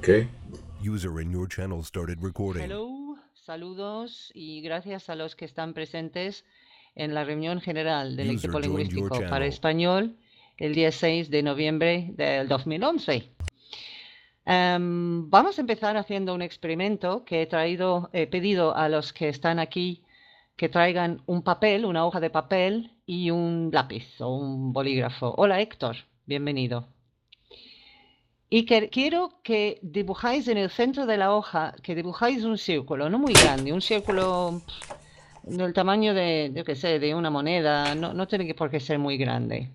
User in your channel started recording. Hello, saludos y gracias a los que están presentes en la reunión general del User equipo joined your lingüístico para channel. español el día 6 de noviembre del 2011. Vamos a empezar haciendo un experimento que he pedido a los que están aquí que traigan un papel, una hoja de papel y un lápiz o un bolígrafo. Hola Héctor, bienvenido. Y quiero que dibujáis en el centro de la hoja, que dibujáis un círculo, no muy grande, un círculo del tamaño de, yo qué sé, de una moneda, no tiene por qué ser muy grande.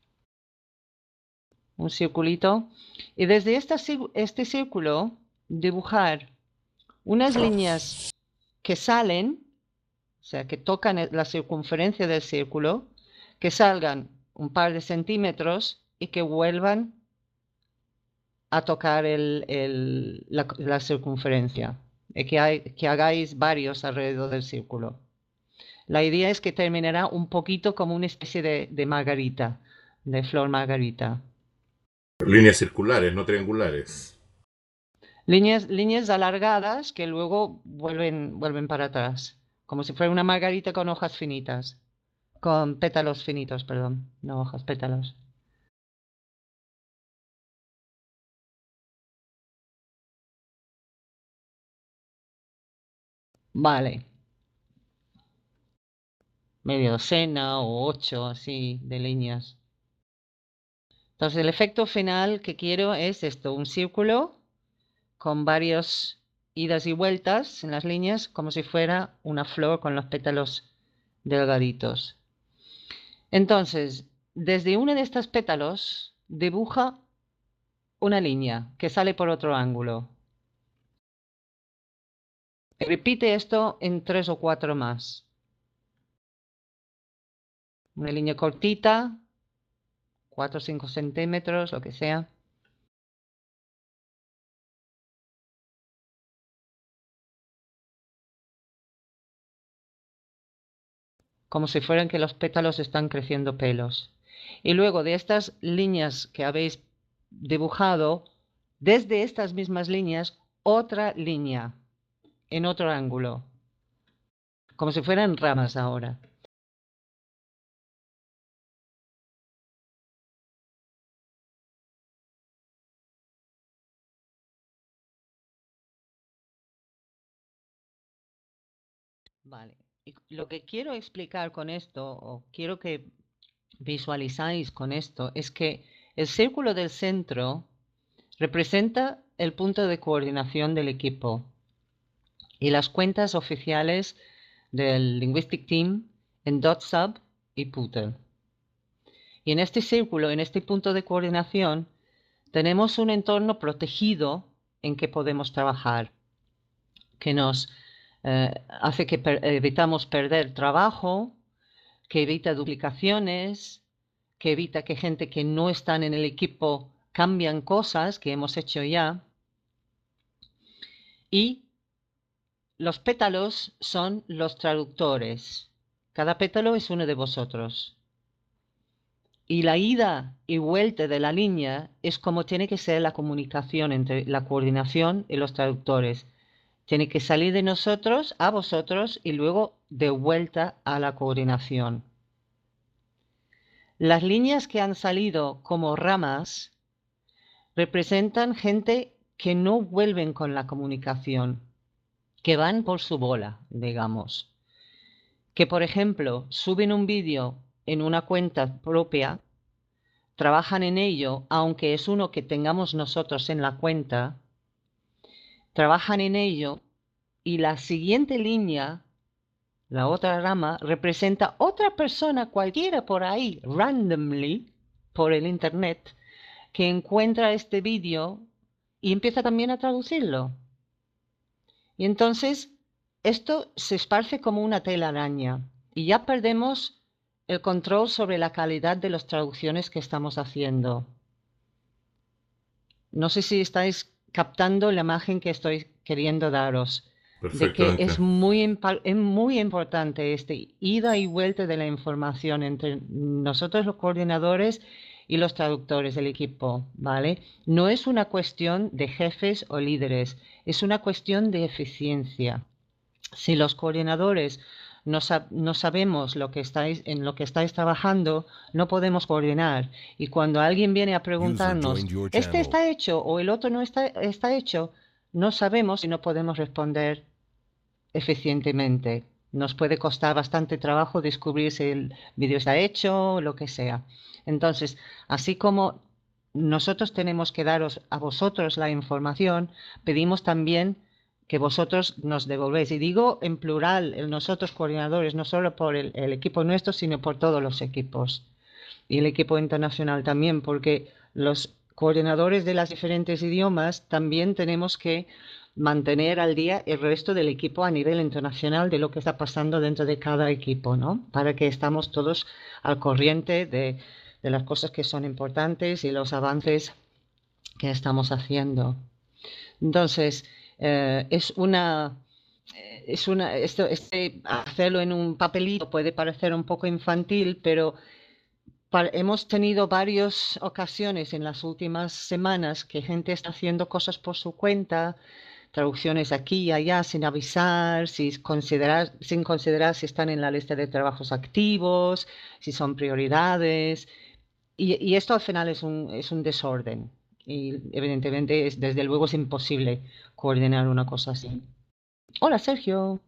Un circulito. Y desde este círculo dibujar unas líneas que salen, o sea, que tocan la circunferencia del círculo, que salgan un par de centímetros y que vuelvan a tocar la circunferencia, y que hagáis varios alrededor del círculo. La idea es que terminará un poquito como una especie de margarita, de flor margarita. Líneas circulares, no triangulares. Líneas alargadas que luego vuelven para atrás, como si fuera una margarita con hojas finitas, con pétalos finitos, perdón, no hojas, pétalos. Vale. Media docena o 8 así de líneas. Entonces el efecto final que quiero es esto, un círculo con varias idas y vueltas en las líneas, como si fuera una flor con los pétalos delgaditos. Entonces, desde uno de estos pétalos dibuja una línea que sale por otro ángulo. Repite esto en 3 o 4 más. Una línea cortita, 4 o 5 centímetros, lo que sea. Como si fueran que los pétalos están creciendo pelos. Y luego de estas líneas que habéis dibujado, desde estas mismas líneas, otra línea en otro ángulo, como si fueran ramas ahora. Vale. Y lo que quiero explicar con esto, o quiero que visualizáis con esto, es que el círculo del centro representa el punto de coordinación del equipo y las cuentas oficiales del Linguistic Team en .sub y Pootle. Y en este círculo, en este punto de coordinación, tenemos un entorno protegido en que podemos trabajar, que nos hace que evitamos perder trabajo, que evita duplicaciones, que evita que gente que no están en el equipo cambian cosas que hemos hecho ya. Y los pétalos son los traductores. Cada pétalo es uno de vosotros. Y la ida y vuelta de la línea es como tiene que ser la comunicación entre la coordinación y los traductores. Tiene que salir de nosotros a vosotros y luego de vuelta a la coordinación. Las líneas que han salido como ramas representan gente que no vuelven con la comunicación, que van por su bola, digamos. Que, por ejemplo, suben un vídeo en una cuenta propia, trabajan en ello, aunque es uno que tengamos nosotros en la cuenta, trabajan en ello y la siguiente línea, la otra rama, representa otra persona cualquiera por ahí, randomly, por el internet, que encuentra este vídeo y empieza también a traducirlo. Y entonces esto se esparce como una telaraña y ya perdemos el control sobre la calidad de las traducciones que estamos haciendo. No sé si estáis captando la imagen que estoy queriendo daros, de que es muy importante este ida y vuelta de la información entre nosotros los coordinadores y los traductores del equipo, ¿vale? No es una cuestión de jefes o líderes, es una cuestión de eficiencia. Si los coordinadores no sabemos en lo que estáis trabajando, no podemos coordinar. Y cuando alguien viene a User preguntarnos, joined your ¿este channel. está hecho o el otro no está hecho? No sabemos y no podemos responder eficientemente. Nos puede costar bastante trabajo descubrir si el vídeo está hecho o lo que sea. Entonces, así como nosotros tenemos que daros a vosotros la información, pedimos también que vosotros nos devolvéis. Y digo en plural, nosotros coordinadores, no solo por el equipo nuestro, sino por todos los equipos. Y el equipo internacional también, porque los coordinadores de los diferentes idiomas también tenemos que mantener al día el resto del equipo a nivel internacional de lo que está pasando dentro de cada equipo, ¿no? Para que estamos todos al corriente de las cosas que son importantes y los avances que estamos haciendo. Entonces, hacerlo en un papelito puede parecer un poco infantil, pero hemos tenido varias ocasiones en las últimas semanas que gente está haciendo cosas por su cuenta, traducciones aquí y allá sin avisar, sin considerar si están en la lista de trabajos activos, si son prioridades. Y esto al final es un desorden. Y evidentemente, desde luego, es imposible coordinar una cosa así. Hola, Sergio.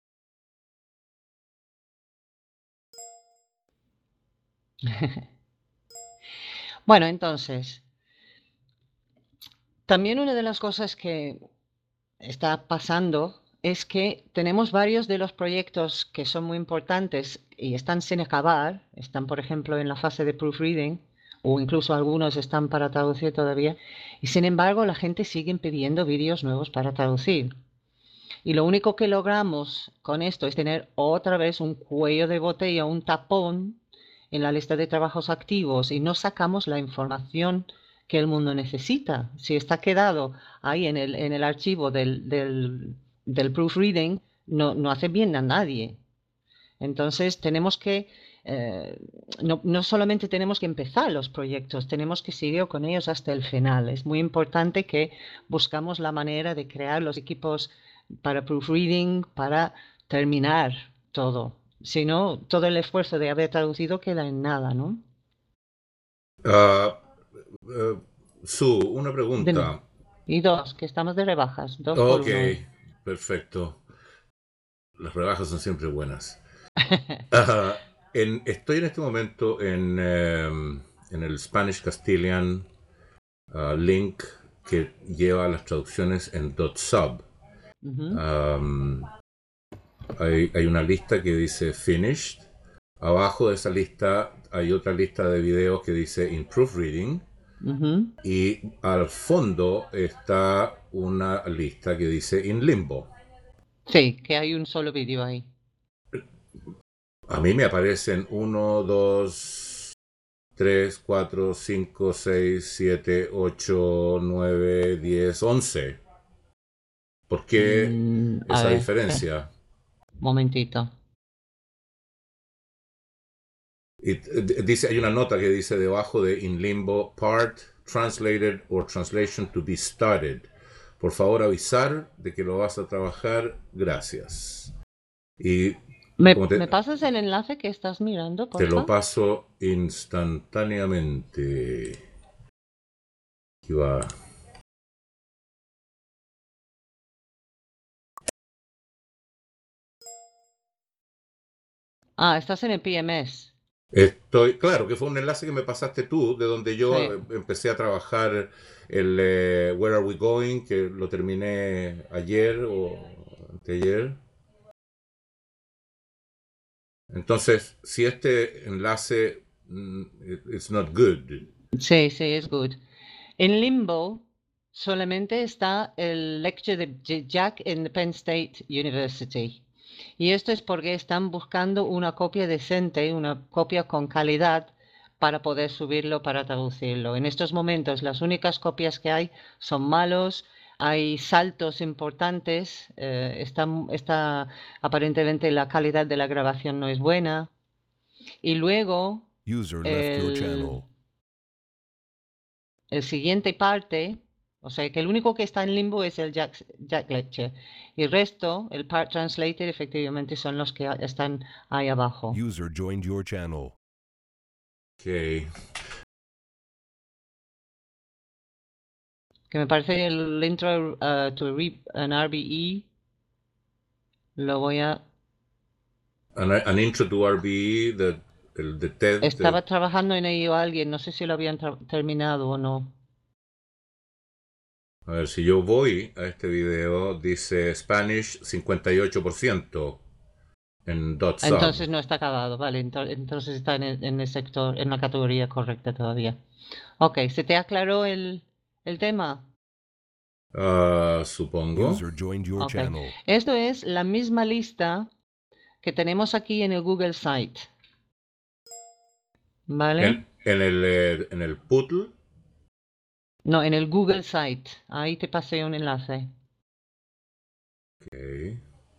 Bueno, entonces, también una de las cosas que está pasando es que tenemos varios de los proyectos que son muy importantes y están sin acabar, están por ejemplo en la fase de proofreading o incluso algunos están para traducir todavía y sin embargo la gente sigue pidiendo vídeos nuevos para traducir. Y lo único que logramos con esto es tener otra vez un cuello de botella, un tapón en la lista de trabajos activos y no sacamos la información que el mundo necesita. Si está quedado ahí en el archivo del proofreading, no hace bien a nadie. Entonces tenemos que, no solamente tenemos que empezar los proyectos, tenemos que seguir con ellos hasta el final. Es muy importante que buscamos la manera de crear los equipos para proofreading, para terminar todo. Si no, todo el esfuerzo de haber traducido queda en nada, ¿no? Ah, Sue, una Dime. pregunta. Y dos, que estamos de rebajas, dos por Ok, uno hoy. perfecto. Las rebajas son siempre buenas. Ajá, estoy en este momento en el Spanish Castilian link que lleva las traducciones en .sub. Ujú, Um, hay una lista que dice finished. Abajo de esa lista hay otra lista de videos que dice in proofreading. ujú. Y al fondo está una lista que dice in limbo. Sí, que hay un solo vídeo ahí. A mí me aparecen 1, 2, 3, 4, 5, 6, 7, 8, 9, 10, 11. ¿Por qué A esa ver, diferencia? momentito. Y dice, hay una nota que dice debajo de in limbo part translated or translation to be started. Por favor avisar de que lo vas a trabajar. Gracias. Y como ¿Me pasas el enlace que estás mirando, te lo porfa? paso instantáneamente. Aquí va. Ah, estás en el PMS. Claro, que fue un enlace que me pasaste tú, de donde yo Sí. empecé a trabajar el Where Are We Going, que lo terminé ayer o anteayer. Entonces, si este enlace it's not good. Sí, sí, es good. En Limbo solamente está el lecture de Jack en the Penn State University. Y esto es porque están buscando una copia decente, una copia con calidad para poder subirlo, para traducirlo. En estos momentos las únicas copias que hay son malos, hay saltos importantes, aparentemente la calidad de la grabación no es buena. Y luego User left your el, channel. el siguiente parte, o sea que el único que está en limbo es el Jack Lecture. Y el resto, el part translated, efectivamente son los que están ahí abajo. User joined your channel. Ok. Que me parece el intro to an RBE. Lo voy a... An intro to RBE, el de TED. Estaba trabajando en ello alguien, no sé si lo habían terminado o no. A ver, si yo voy a este video, dice Spanish 58% en .sub. Entonces no está acabado, vale, entonces está en el sector, en la categoría correcta todavía. Ok, ¿se te aclaró el tema? Supongo. User joined your Ok. channel. Esto es la misma lista que tenemos aquí en el Google Site. ¿Vale? En el Poodle. No, en el Google Site. Ahí te pasé un enlace. Ok.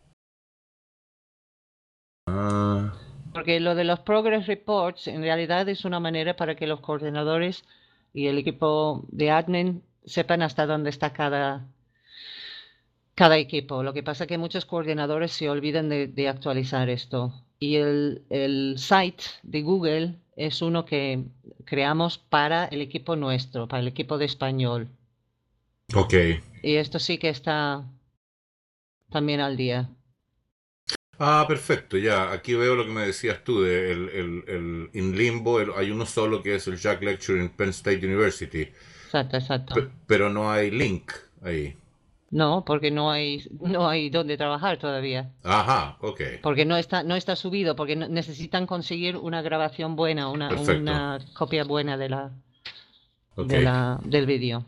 Porque lo de los Progress Reports en realidad es una manera para que los coordinadores y el equipo de admin sepan hasta dónde está cada equipo. Lo que pasa es que muchos coordinadores se olvidan de actualizar esto. Y el site de Google es uno que creamos para el equipo nuestro, para el equipo de español. Ok. Y esto sí que está también al día. Perfecto, ya. Aquí veo lo que me decías tú de el in limbo. Hay uno solo que es el Jack Lecture en Penn State University. Exacto, exacto. Pero no hay link ahí. No, porque no hay dónde trabajar todavía. Ajá, ok. Porque no está subido, porque necesitan conseguir una grabación buena, Perfecto. una copia buena Ok. del vídeo.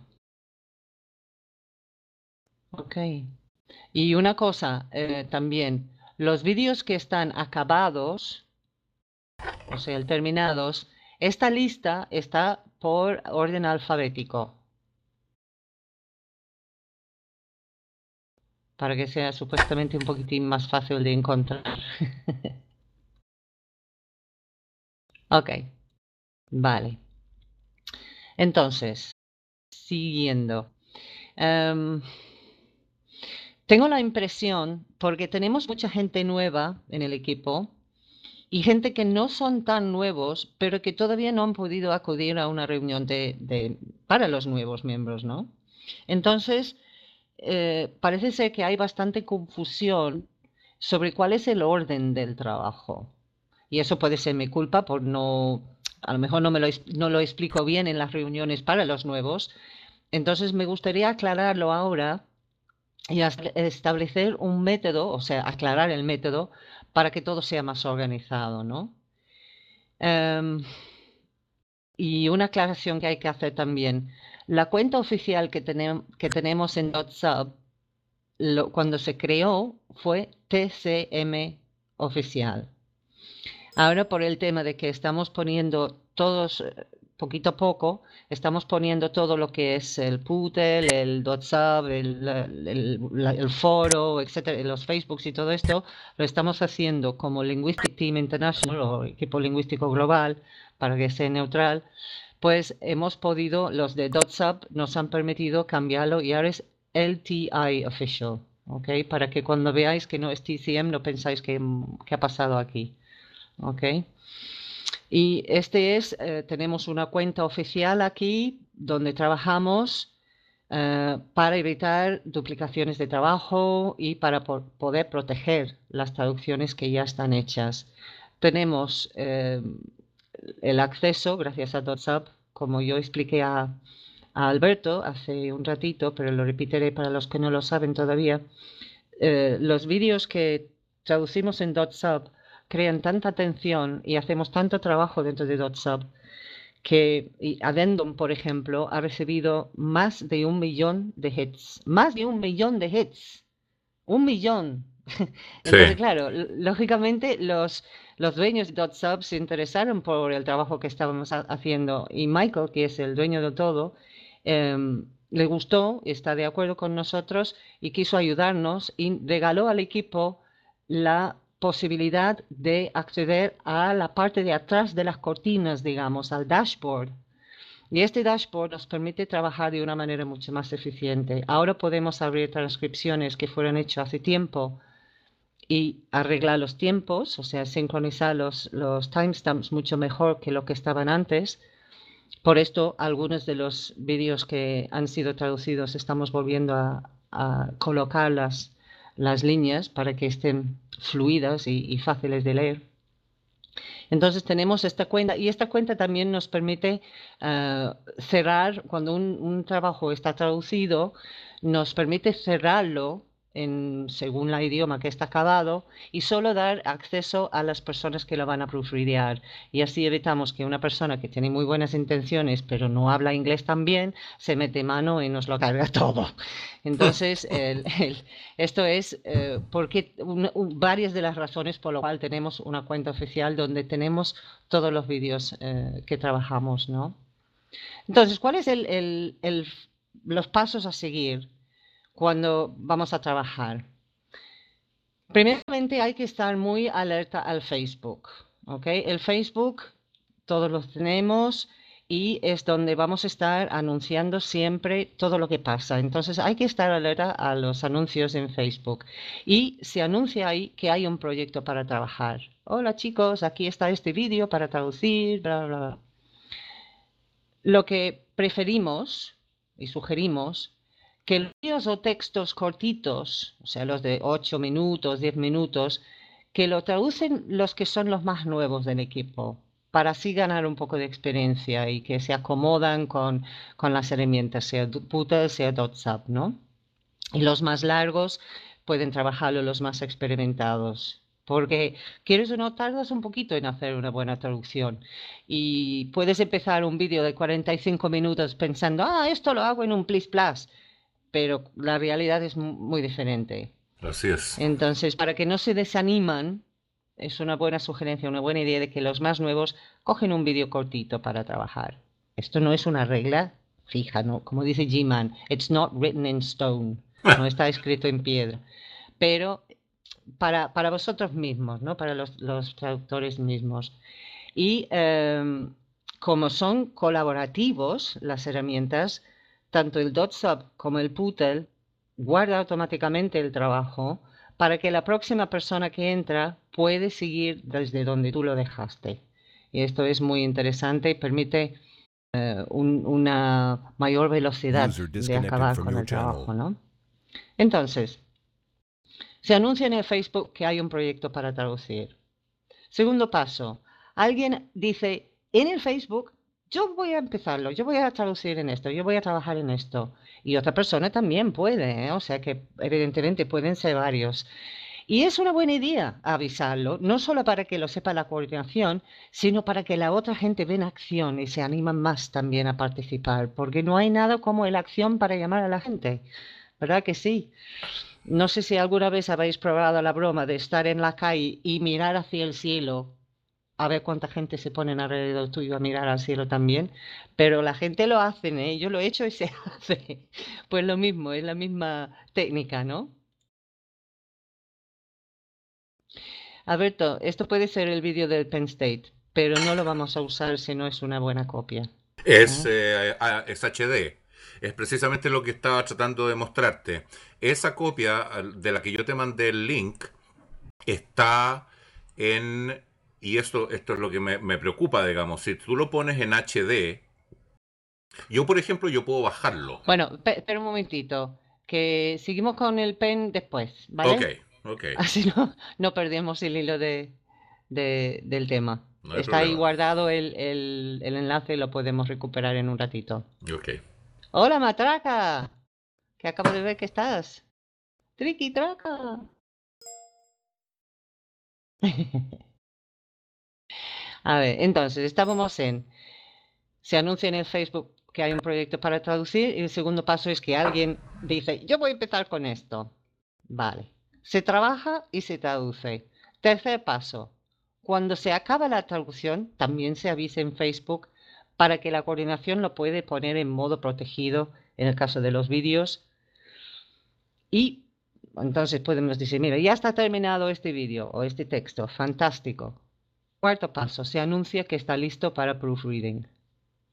Ok. Y una cosa también, los vídeos que están acabados, o sea, terminados, esta lista está por orden alfabético, para que sea supuestamente un poquitín más fácil de encontrar. Ok, vale. Entonces, siguiendo. Em, Tengo la impresión, porque tenemos mucha gente nueva en el equipo y gente que no son tan nuevos, pero que todavía no han podido acudir a una reunión para los nuevos miembros, ¿no? Entonces, parece ser que hay bastante confusión sobre cuál es el orden del trabajo. Y eso puede ser mi culpa por a lo mejor no lo explico bien en las reuniones para los nuevos. Entonces, me gustaría aclararlo ahora y establecer un método, o sea, aclarar el método para que todo sea más organizado, ¿no? Em, y una aclaración que hay que hacer también. La cuenta oficial que tenemos en .sub, cuando se creó, fue TCM oficial. Ahora por el tema de que estamos poniendo todos, poquito a poco, estamos poniendo todo lo que es el Poodle, el .sub, el foro, etcétera, los Facebooks y todo esto, lo estamos haciendo como Linguistic Team International o equipo lingüístico global, para que sea neutral, pues hemos podido, los de .sub nos han permitido cambiarlo y ahora es LTI Official, ¿ok? Para que cuando veáis que no es TCM no pensáis que ha pasado aquí. ¿Ok? Y tenemos una cuenta oficial aquí donde trabajamos para evitar duplicaciones de trabajo y para poder proteger las traducciones que ya están hechas. Tenemos el acceso, gracias a DotSub, como yo expliqué a Alberto hace un ratito, pero lo repetiré para los que no lo saben todavía. Los vídeos que traducimos en DotSub crean tanta atención y hacemos tanto trabajo dentro de DotSub que Addendum, por ejemplo, ha recibido más de 1 millón de hits. Más de 1 millón de hits. 1 millón. Entonces, Sí. claro, lógicamente los dueños de DotSub se interesaron por el trabajo que estábamos haciendo y Michael, que es el dueño de todo, le gustó, está de acuerdo con nosotros y quiso ayudarnos y regaló al equipo la posibilidad de acceder a la parte de atrás de las cortinas, digamos, al dashboard. Y este dashboard nos permite trabajar de una manera mucho más eficiente. Ahora podemos abrir transcripciones que fueron hechas hace tiempo y arreglar los tiempos, o sea, sincronizar los timestamps mucho mejor que lo que estaban antes. Por esto, algunos de los vídeos que han sido traducidos estamos volviendo a colocar las líneas para que estén fluidas y fáciles de leer. Entonces tenemos esta cuenta y esta cuenta también nos permite cerrar, cuando un trabajo está traducido, nos permite cerrarlo según el idioma que está acabado y solo dar acceso a las personas que lo van a proofreadear. Y así evitamos que una persona que tiene muy buenas intenciones pero no habla inglés tan bien se mete mano y nos lo carga todo. Entonces, esto es porque varias de las razones por las cuales tenemos una cuenta oficial donde tenemos todos los vídeos que trabajamos, ¿no? Entonces, ¿cuáles son los pasos a seguir cuando vamos a trabajar? Primeramente hay que estar muy alerta al Facebook, ¿ok? El Facebook todos los tenemos y es donde vamos a estar anunciando siempre todo lo que pasa. Entonces hay que estar alerta a los anuncios en Facebook y se anuncia ahí que hay un proyecto para trabajar. Hola chicos, aquí está este vídeo para traducir, bla, bla, bla. Lo que preferimos y sugerimos que los vídeos o textos cortitos, o sea, los de 8 minutos, 10 minutos, que lo traducen los que son los más nuevos del equipo, para así ganar un poco de experiencia y que se acomodan con las herramientas, sea Putel, sea WhatsApp, ¿no? Y los más largos pueden trabajarlo los más experimentados. Porque quieres o no, tardas un poquito en hacer una buena traducción. Y puedes empezar un vídeo de 45 minutos pensando, esto lo hago en un plis plas. Pero la realidad es muy diferente. Así es. Entonces, para que no se desaniman, es una buena sugerencia, una buena idea de que los más nuevos cogen un vídeo cortito para trabajar. Esto no es una regla fija, ¿no? Como dice G-Man, it's not written in stone. No está escrito en piedra. Pero para vosotros mismos, ¿no? Para los traductores mismos. Y como son colaborativos las herramientas, tanto el DotSub como el Putel guarda automáticamente el trabajo para que la próxima persona que entra puede seguir desde donde tú lo dejaste. Y esto es muy interesante y permite una mayor velocidad de acabar con el trabajo, ¿no? Entonces, se anuncia en el Facebook que hay un proyecto para traducir. Segundo paso, alguien dice en el Facebook, yo voy a empezarlo, yo voy a traducir en esto, yo voy a trabajar en esto. Y otra persona también puede, ¿eh? O sea que evidentemente pueden ser varios. Y es una buena idea avisarlo, no solo para que lo sepa la coordinación, sino para que la otra gente vea en acción y se animan más también a participar, porque no hay nada como la acción para llamar a la gente, ¿verdad que sí? No sé si alguna vez habéis probado la broma de estar en la calle y mirar hacia el cielo, a ver cuánta gente se pone alrededor tuyo a mirar al cielo también, pero la gente lo hace, ¿eh? Yo lo he hecho y se hace. Pues lo mismo, es la misma técnica, ¿no? Alberto, esto puede ser el vídeo del Penn State, pero no lo vamos a usar si no es una buena copia. Es HD. Es precisamente lo que estaba tratando de mostrarte. Esa copia de la que yo te mandé el link está en... Y esto es lo que me preocupa, digamos. Si tú lo pones en HD, yo, por ejemplo, yo puedo bajarlo. Bueno, espera un momentito, que seguimos con el pen después, ¿vale? Ok. Así no perdemos el hilo del tema. No hay Está ahí problema. guardado el enlace y lo podemos recuperar en un ratito. Ok. Hola, Matraca, que acabo de ver que estás. Triqui Traca. A ver, entonces, estábamos se anuncia en el Facebook que hay un proyecto para traducir y el segundo paso es que alguien dice, yo voy a empezar con esto. Vale. Se trabaja y se traduce. Tercer paso. Cuando se acaba la traducción, también se avisa en Facebook para que la coordinación lo puede poner en modo protegido en el caso de los vídeos. Y entonces podemos decir, mira, ya está terminado este vídeo o este texto. Fantástico. Cuarto paso. Se anuncia que está listo para proofreading.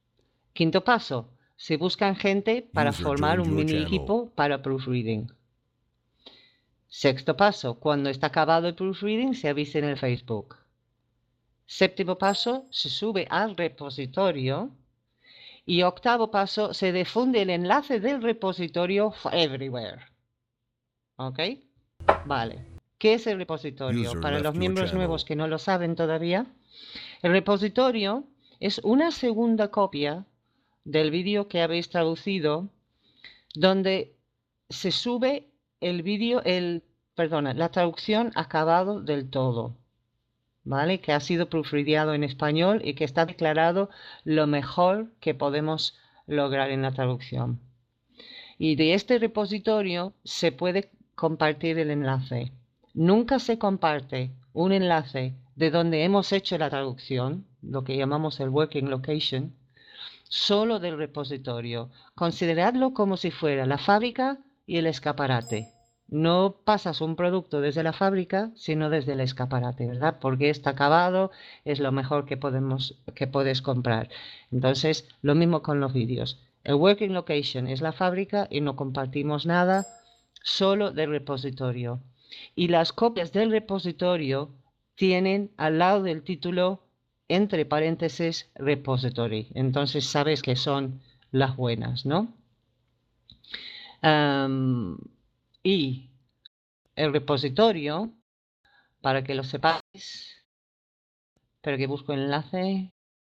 Quinto paso, se buscan gente para User formar joined un your mini channel. equipo para proofreading. Sexto paso, cuando está acabado el proofreading, se avisa en el Facebook. Séptimo paso, se sube al repositorio. Y octavo paso, se difunde el enlace del repositorio everywhere. ¿Ok? Vale. ¿Qué es el repositorio? User Para left los your miembros channel. nuevos que no lo saben todavía, el repositorio es una segunda copia del vídeo que habéis traducido, donde se sube el vídeo, la traducción acabado del todo, ¿vale? Que ha sido proofreadeado en español y que está declarado lo mejor que podemos lograr en la traducción. Y de este repositorio se puede compartir el enlace. Nunca se comparte un enlace de donde hemos hecho la traducción, lo que llamamos el working location, solo del repositorio. Consideradlo como si fuera la fábrica y el escaparate. No pasas un producto desde la fábrica, sino desde el escaparate, ¿verdad? Porque está acabado, es lo mejor que puedes comprar. Entonces, lo mismo con los vídeos. El working location es la fábrica y no compartimos nada, solo del repositorio. Y las copias del repositorio tienen al lado del título, entre paréntesis, repository. Entonces sabes que son las buenas, ¿no? Y el repositorio, para que lo sepáis, pero que busco el enlace,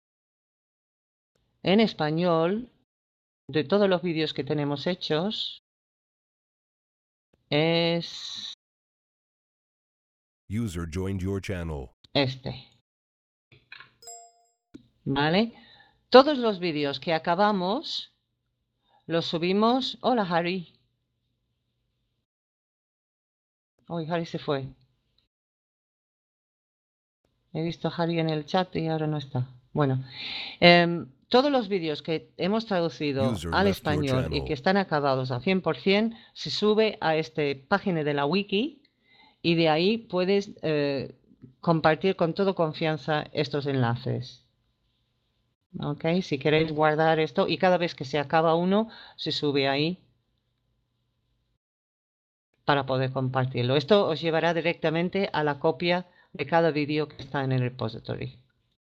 en español, de todos los vídeos que tenemos hechos, es User joined your channel. este, ¿vale? Todos los vídeos que acabamos los subimos. Hola, Harry. Hoy Harry se fue. He visto a Harry en el chat y ahora no está. Bueno, todos los vídeos que hemos traducido User al left your español y channel. que están acabados al 100%, se sube a esta página de la wiki y de ahí puedes compartir con toda confianza estos enlaces. ¿Ok? Si queréis guardar esto y cada vez que se acaba uno, se sube ahí para poder compartirlo. Esto os llevará directamente a la copia de cada vídeo que está en el repository.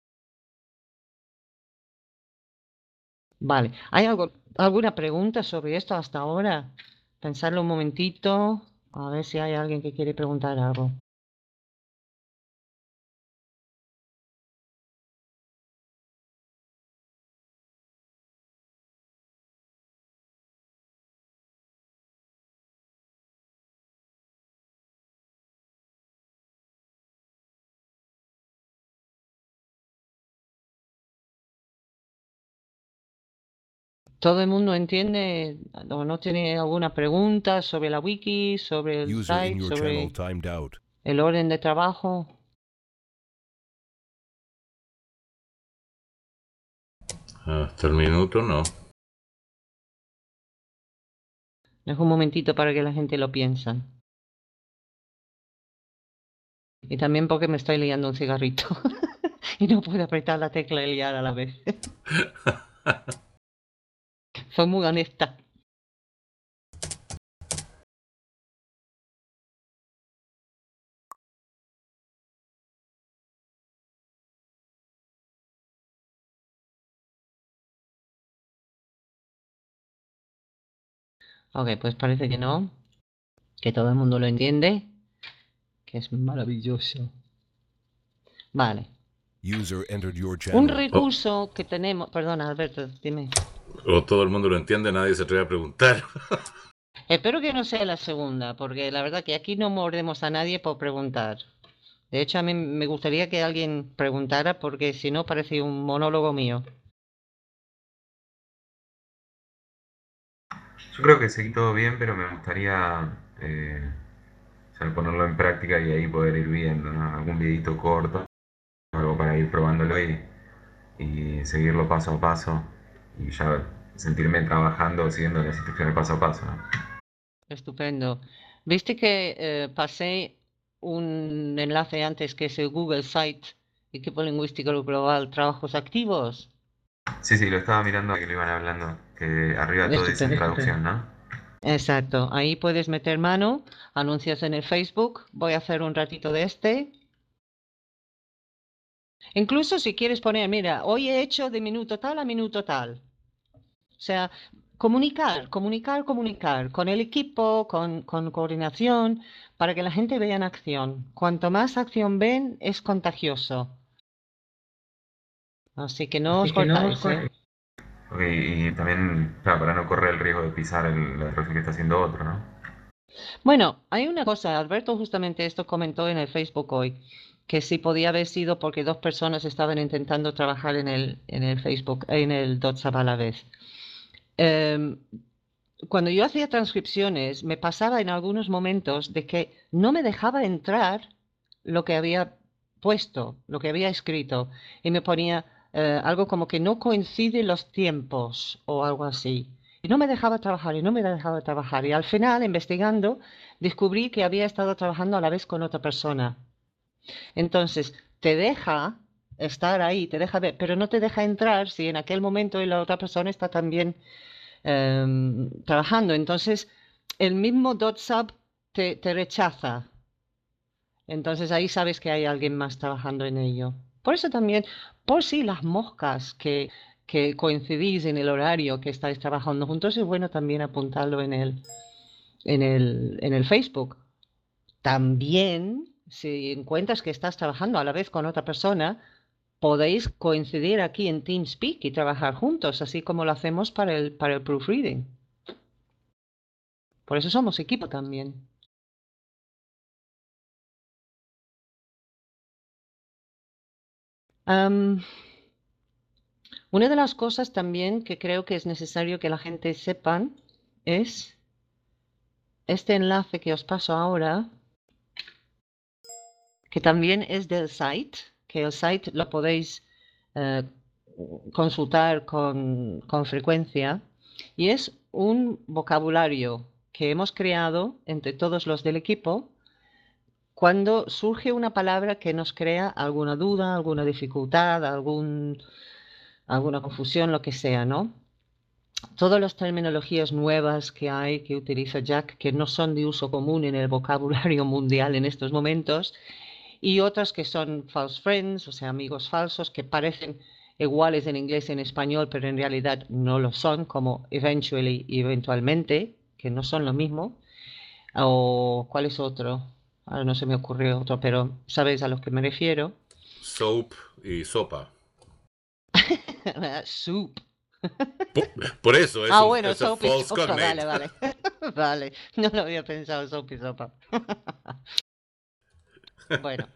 Vale, ¿hay alguna pregunta sobre esto hasta ahora? Pensarlo un momentito, a ver si hay alguien que quiere preguntar algo. ¿Todo el mundo entiende o no tiene alguna pregunta sobre la wiki, sobre el User in site, your channel sobre timed out. el orden de trabajo? Hasta el minuto no. Dejo un momentito para que la gente lo piense. Y también porque me estoy liando un cigarrito y no puedo apretar la tecla y liar a la vez. Soy muy honesta. Ok, pues parece que no, que todo el mundo lo entiende, que es maravilloso. Vale. User entered your Un channel. recurso que tenemos... Perdona, Alberto, dime. O todo el mundo lo entiende, nadie se atreve a preguntar. Espero que no sea la segunda, porque la verdad que aquí no mordemos a nadie por preguntar. De hecho, a mí me gustaría que alguien preguntara, porque si no parece un monólogo mío. Yo creo que seguí todo bien, pero me gustaría ponerlo en práctica y ahí poder ir viendo, ¿no? Algún videito corto, algo para ir probándolo y seguirlo paso a paso y ya sentirme trabajando siguiendo las instrucciones paso a paso, ¿no? Estupendo. ¿Viste que pasé un enlace antes que es el Google Site, Equipo Lingüístico Global, Trabajos Activos? Sí, sí, lo estaba mirando que lo iban hablando, que arriba todo dice Estupendo. traducción, ¿no? Exacto, ahí puedes meter mano, anuncias en el Facebook, voy a hacer un ratito de este. Incluso si quieres poner, mira, hoy he hecho de minuto tal a minuto tal. O sea, comunicar con el equipo, con coordinación, para que la gente vea en acción. Cuanto más acción ven, es contagioso. Así que no os cortáis, ¿eh? Ok, y también, claro, para no correr el riesgo de pisar la traducción que está haciendo otro, ¿no? Bueno, hay una cosa, Alberto justamente esto comentó en el Facebook hoy, que sí podía haber sido porque dos personas estaban intentando trabajar en el Facebook, en el WhatsApp a la vez. Em, Cuando yo hacía transcripciones, me pasaba en algunos momentos de que no me dejaba entrar lo que había puesto, lo que había escrito, y me ponía algo como que no coinciden los tiempos o algo así. Y no me dejaba trabajar y no me dejaba trabajar. Y al final, investigando, descubrí que había estado trabajando a la vez con otra persona. Entonces, te deja estar ahí, te deja ver, pero no te deja entrar si en aquel momento la otra persona está también trabajando. Entonces, el mismo DotSub te rechaza. Entonces ahí sabes que hay alguien más trabajando en ello. Por eso también, por si las moscas que coincidís en el horario que estáis trabajando juntos, es bueno también apuntarlo en el Facebook. También, si encuentras que estás trabajando a la vez con otra persona, podéis coincidir aquí en TeamSpeak y trabajar juntos, así como lo hacemos para el proofreading. Por eso somos equipo también. Am, una de las cosas también que creo que es necesario que la gente sepan es este enlace que os paso ahora, que también es del site, que el site lo podéis eh, consultar con frecuencia, y es un vocabulario que hemos creado entre todos los del equipo cuando surge una palabra que nos crea alguna duda, alguna dificultad, alguna confusión, lo que sea, ¿no? Todas las terminologías nuevas que hay que utiliza Jack, que no son de uso común en el vocabulario mundial en estos momentos, y otras que son false friends, o sea, amigos falsos, que parecen iguales en inglés y en español, pero en realidad no lo son, como eventually y eventualmente, que no son lo mismo. O ¿cuál es otro? Ahora no se me ocurre otro, pero sabéis a lo que me refiero. Soap y sopa. Soup. Por eso Ah, bueno, es un soap y false sopa, cognate. vale, vale. Vale, no lo había pensado, soap y sopa. Bueno,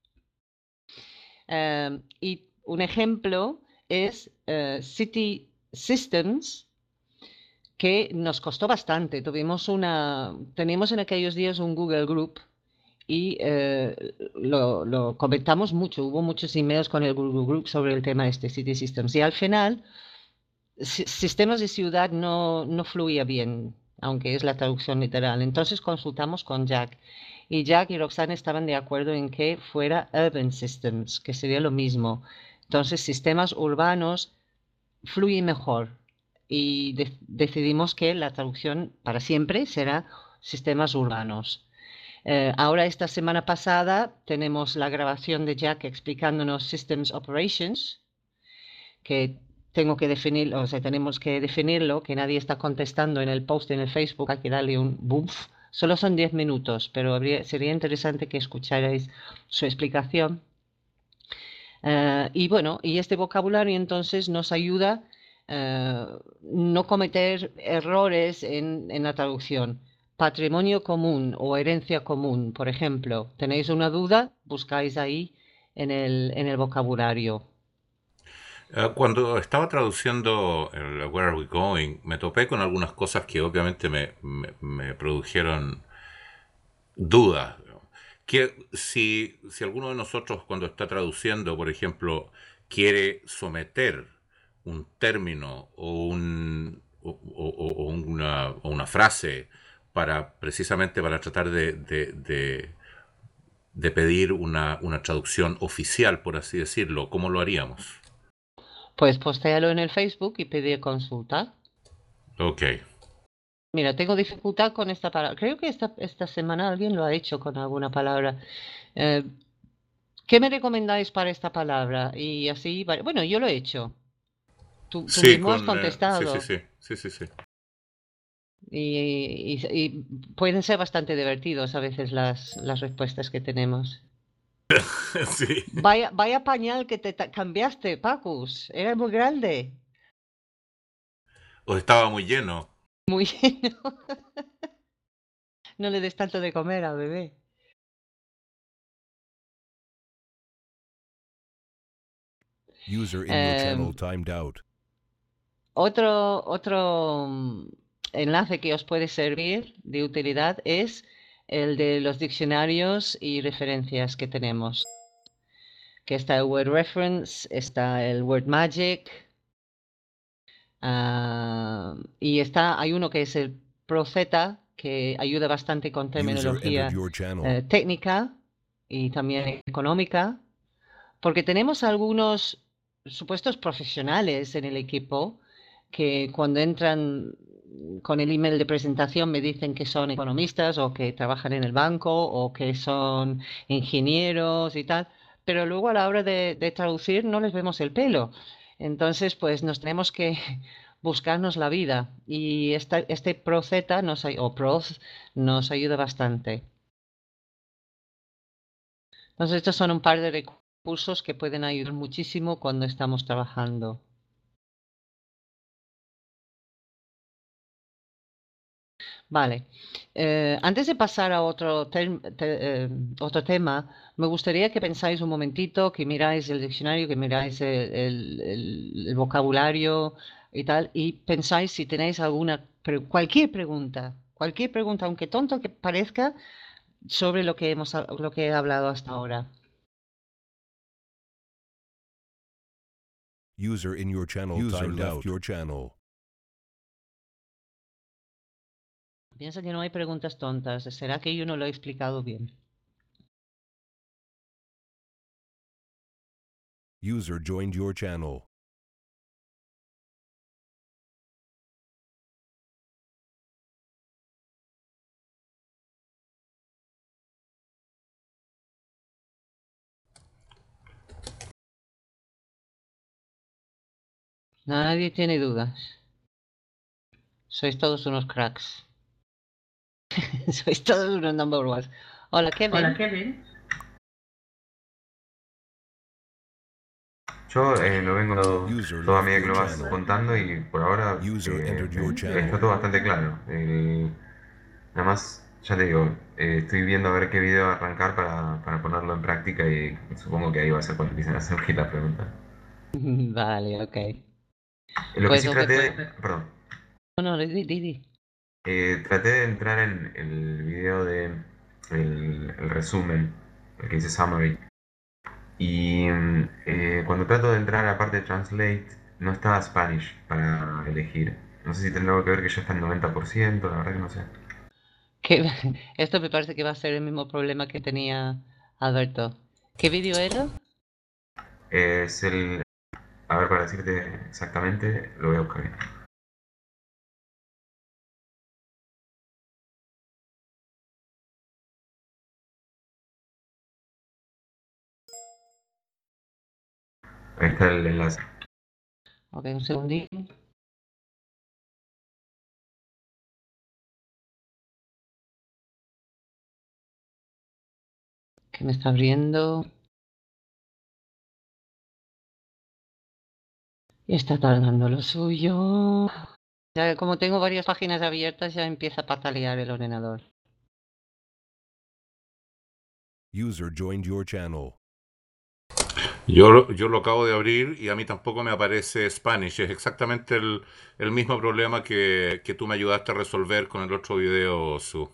y un ejemplo es City Systems, que nos costó bastante. Teníamos en aquellos días un Google Group y lo comentamos mucho. Hubo muchos emails con el Google Group sobre el tema de este City Systems. Y al final, sistemas de ciudad no fluía bien, aunque es la traducción literal. Entonces consultamos con Jack. Y Jack y Roxanne estaban de acuerdo en que fuera Urban Systems, que sería lo mismo. Entonces, sistemas urbanos fluyen mejor. Y decidimos que la traducción para siempre será sistemas urbanos. Ahora, esta semana pasada, tenemos la grabación de Jack explicándonos Systems Operations, que tengo que definirlo, o sea, tenemos que definirlo, que nadie está contestando en el post en el Facebook, hay que darle un bump. Solo son 10 minutos, pero sería interesante que escucharais su explicación. Y bueno, y este vocabulario entonces nos ayuda no cometer errores en la traducción. Patrimonio común o herencia común, por ejemplo. ¿Tenéis una duda? Buscáis ahí en el vocabulario. Cuando estaba traduciendo el Where Are We Going, me topé con algunas cosas que obviamente me produjeron dudas. Que si alguno de nosotros cuando está traduciendo, por ejemplo, quiere someter un término o una frase precisamente para tratar de pedir una traducción oficial, por así decirlo, ¿cómo lo haríamos? Pues postéalo en el Facebook y pedir consulta. Ok. Mira, tengo dificultad con esta palabra. Creo que esta semana alguien lo ha hecho con alguna palabra. Eh, ¿Qué me recomendáis para esta palabra? Y así, bueno, yo lo he hecho. Tú Sí, mismo has sí, sí, contestado. sí, sí, sí, sí. Y pueden ser bastante divertidos a veces las respuestas que tenemos. Sí. Vaya pañal que te cambiaste, Pacus. Era muy grande. O estaba muy lleno. Muy lleno. No le des tanto de comer al bebé. User in your channel timed out. Otro enlace que os puede servir de utilidad es el de los diccionarios y referencias que tenemos. Que está el Word Reference, está el Word Magic, y hay uno que es el ProZ, que ayuda bastante con User entered terminología your channel. técnica y también económica, porque tenemos algunos supuestos profesionales en el equipo que cuando entran con el email de presentación me dicen que son economistas o que trabajan en el banco o que son ingenieros y tal, pero luego a la hora de traducir no les vemos el pelo. Entonces, pues nos tenemos que buscarnos la vida y este ProZ o Proz nos ayuda bastante. Entonces, estos son un par de recursos que pueden ayudar muchísimo cuando estamos trabajando. Vale. Antes de pasar a otro tema, me gustaría que pensáis un momentito, que miráis el diccionario, que miráis el vocabulario y tal, y pensáis si tenéis cualquier pregunta, aunque tonto que parezca, sobre lo que he hablado hasta ahora. User in your channel timed out. Your channel. Piensa que no hay preguntas tontas. ¿Será que yo no lo he explicado bien? User joined your channel. Nadie tiene dudas. Sois todos unos cracks. Sois todos unos number ones. Hola, Kevin. Hola, Kevin. Yo lo vengo User toda left medida que your lo vas channel. contando y por ahora User entered your channel. está todo bastante claro. Nada más, ya te digo, estoy viendo a ver qué video arrancar para ponerlo en práctica y supongo que ahí va a ser cuando empiecen a surgir las preguntas. Vale, ok. Lo que Pues sí lo que traté, perdón, No, di. traté de entrar en el video de el resumen, el que dice summary. Y cuando trato de entrar a la parte de Translate, no estaba Spanish para elegir. No sé si tendrá algo que ver que ya está en 90%, la verdad que no sé. Que, esto me parece que va a ser el mismo problema que tenía Alberto. ¿Qué vídeo era? Es el... A ver, para decirte exactamente, lo voy a buscar bien. Ahí está el enlace. Ok, un segundito. Que me está abriendo. Y está tardando lo suyo. Ya, como tengo varias páginas abiertas, ya empieza a patalear el ordenador. User joined your channel. Yo lo acabo de abrir y a mí tampoco me aparece Spanish. Es exactamente el mismo problema que tú me ayudaste a resolver con el otro video, Su.